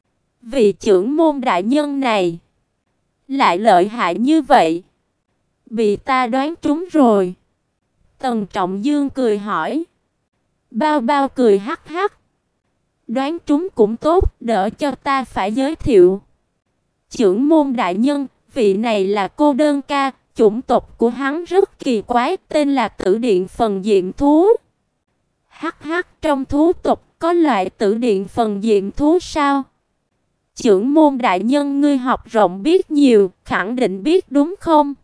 vị trưởng môn đại nhân này lại lợi hại như vậy. Bị ta đoán trúng rồi. Tần Trọng Dương cười hỏi. Bao Bao cười hắc hắc. Đoán trúng cũng tốt, đỡ cho ta phải giới thiệu. Trưởng môn đại nhân, vị này là Cô Đơn ca, chủng tộc của hắn rất kỳ quái, tên là Tử Điện Phần Diệm Thú. Hắc hắc, trong thú tộc có loại Tử Điện Phần Diệm Thú sao? Trưởng môn đại nhân ngươi học rộng biết nhiều, khẳng định biết đúng không?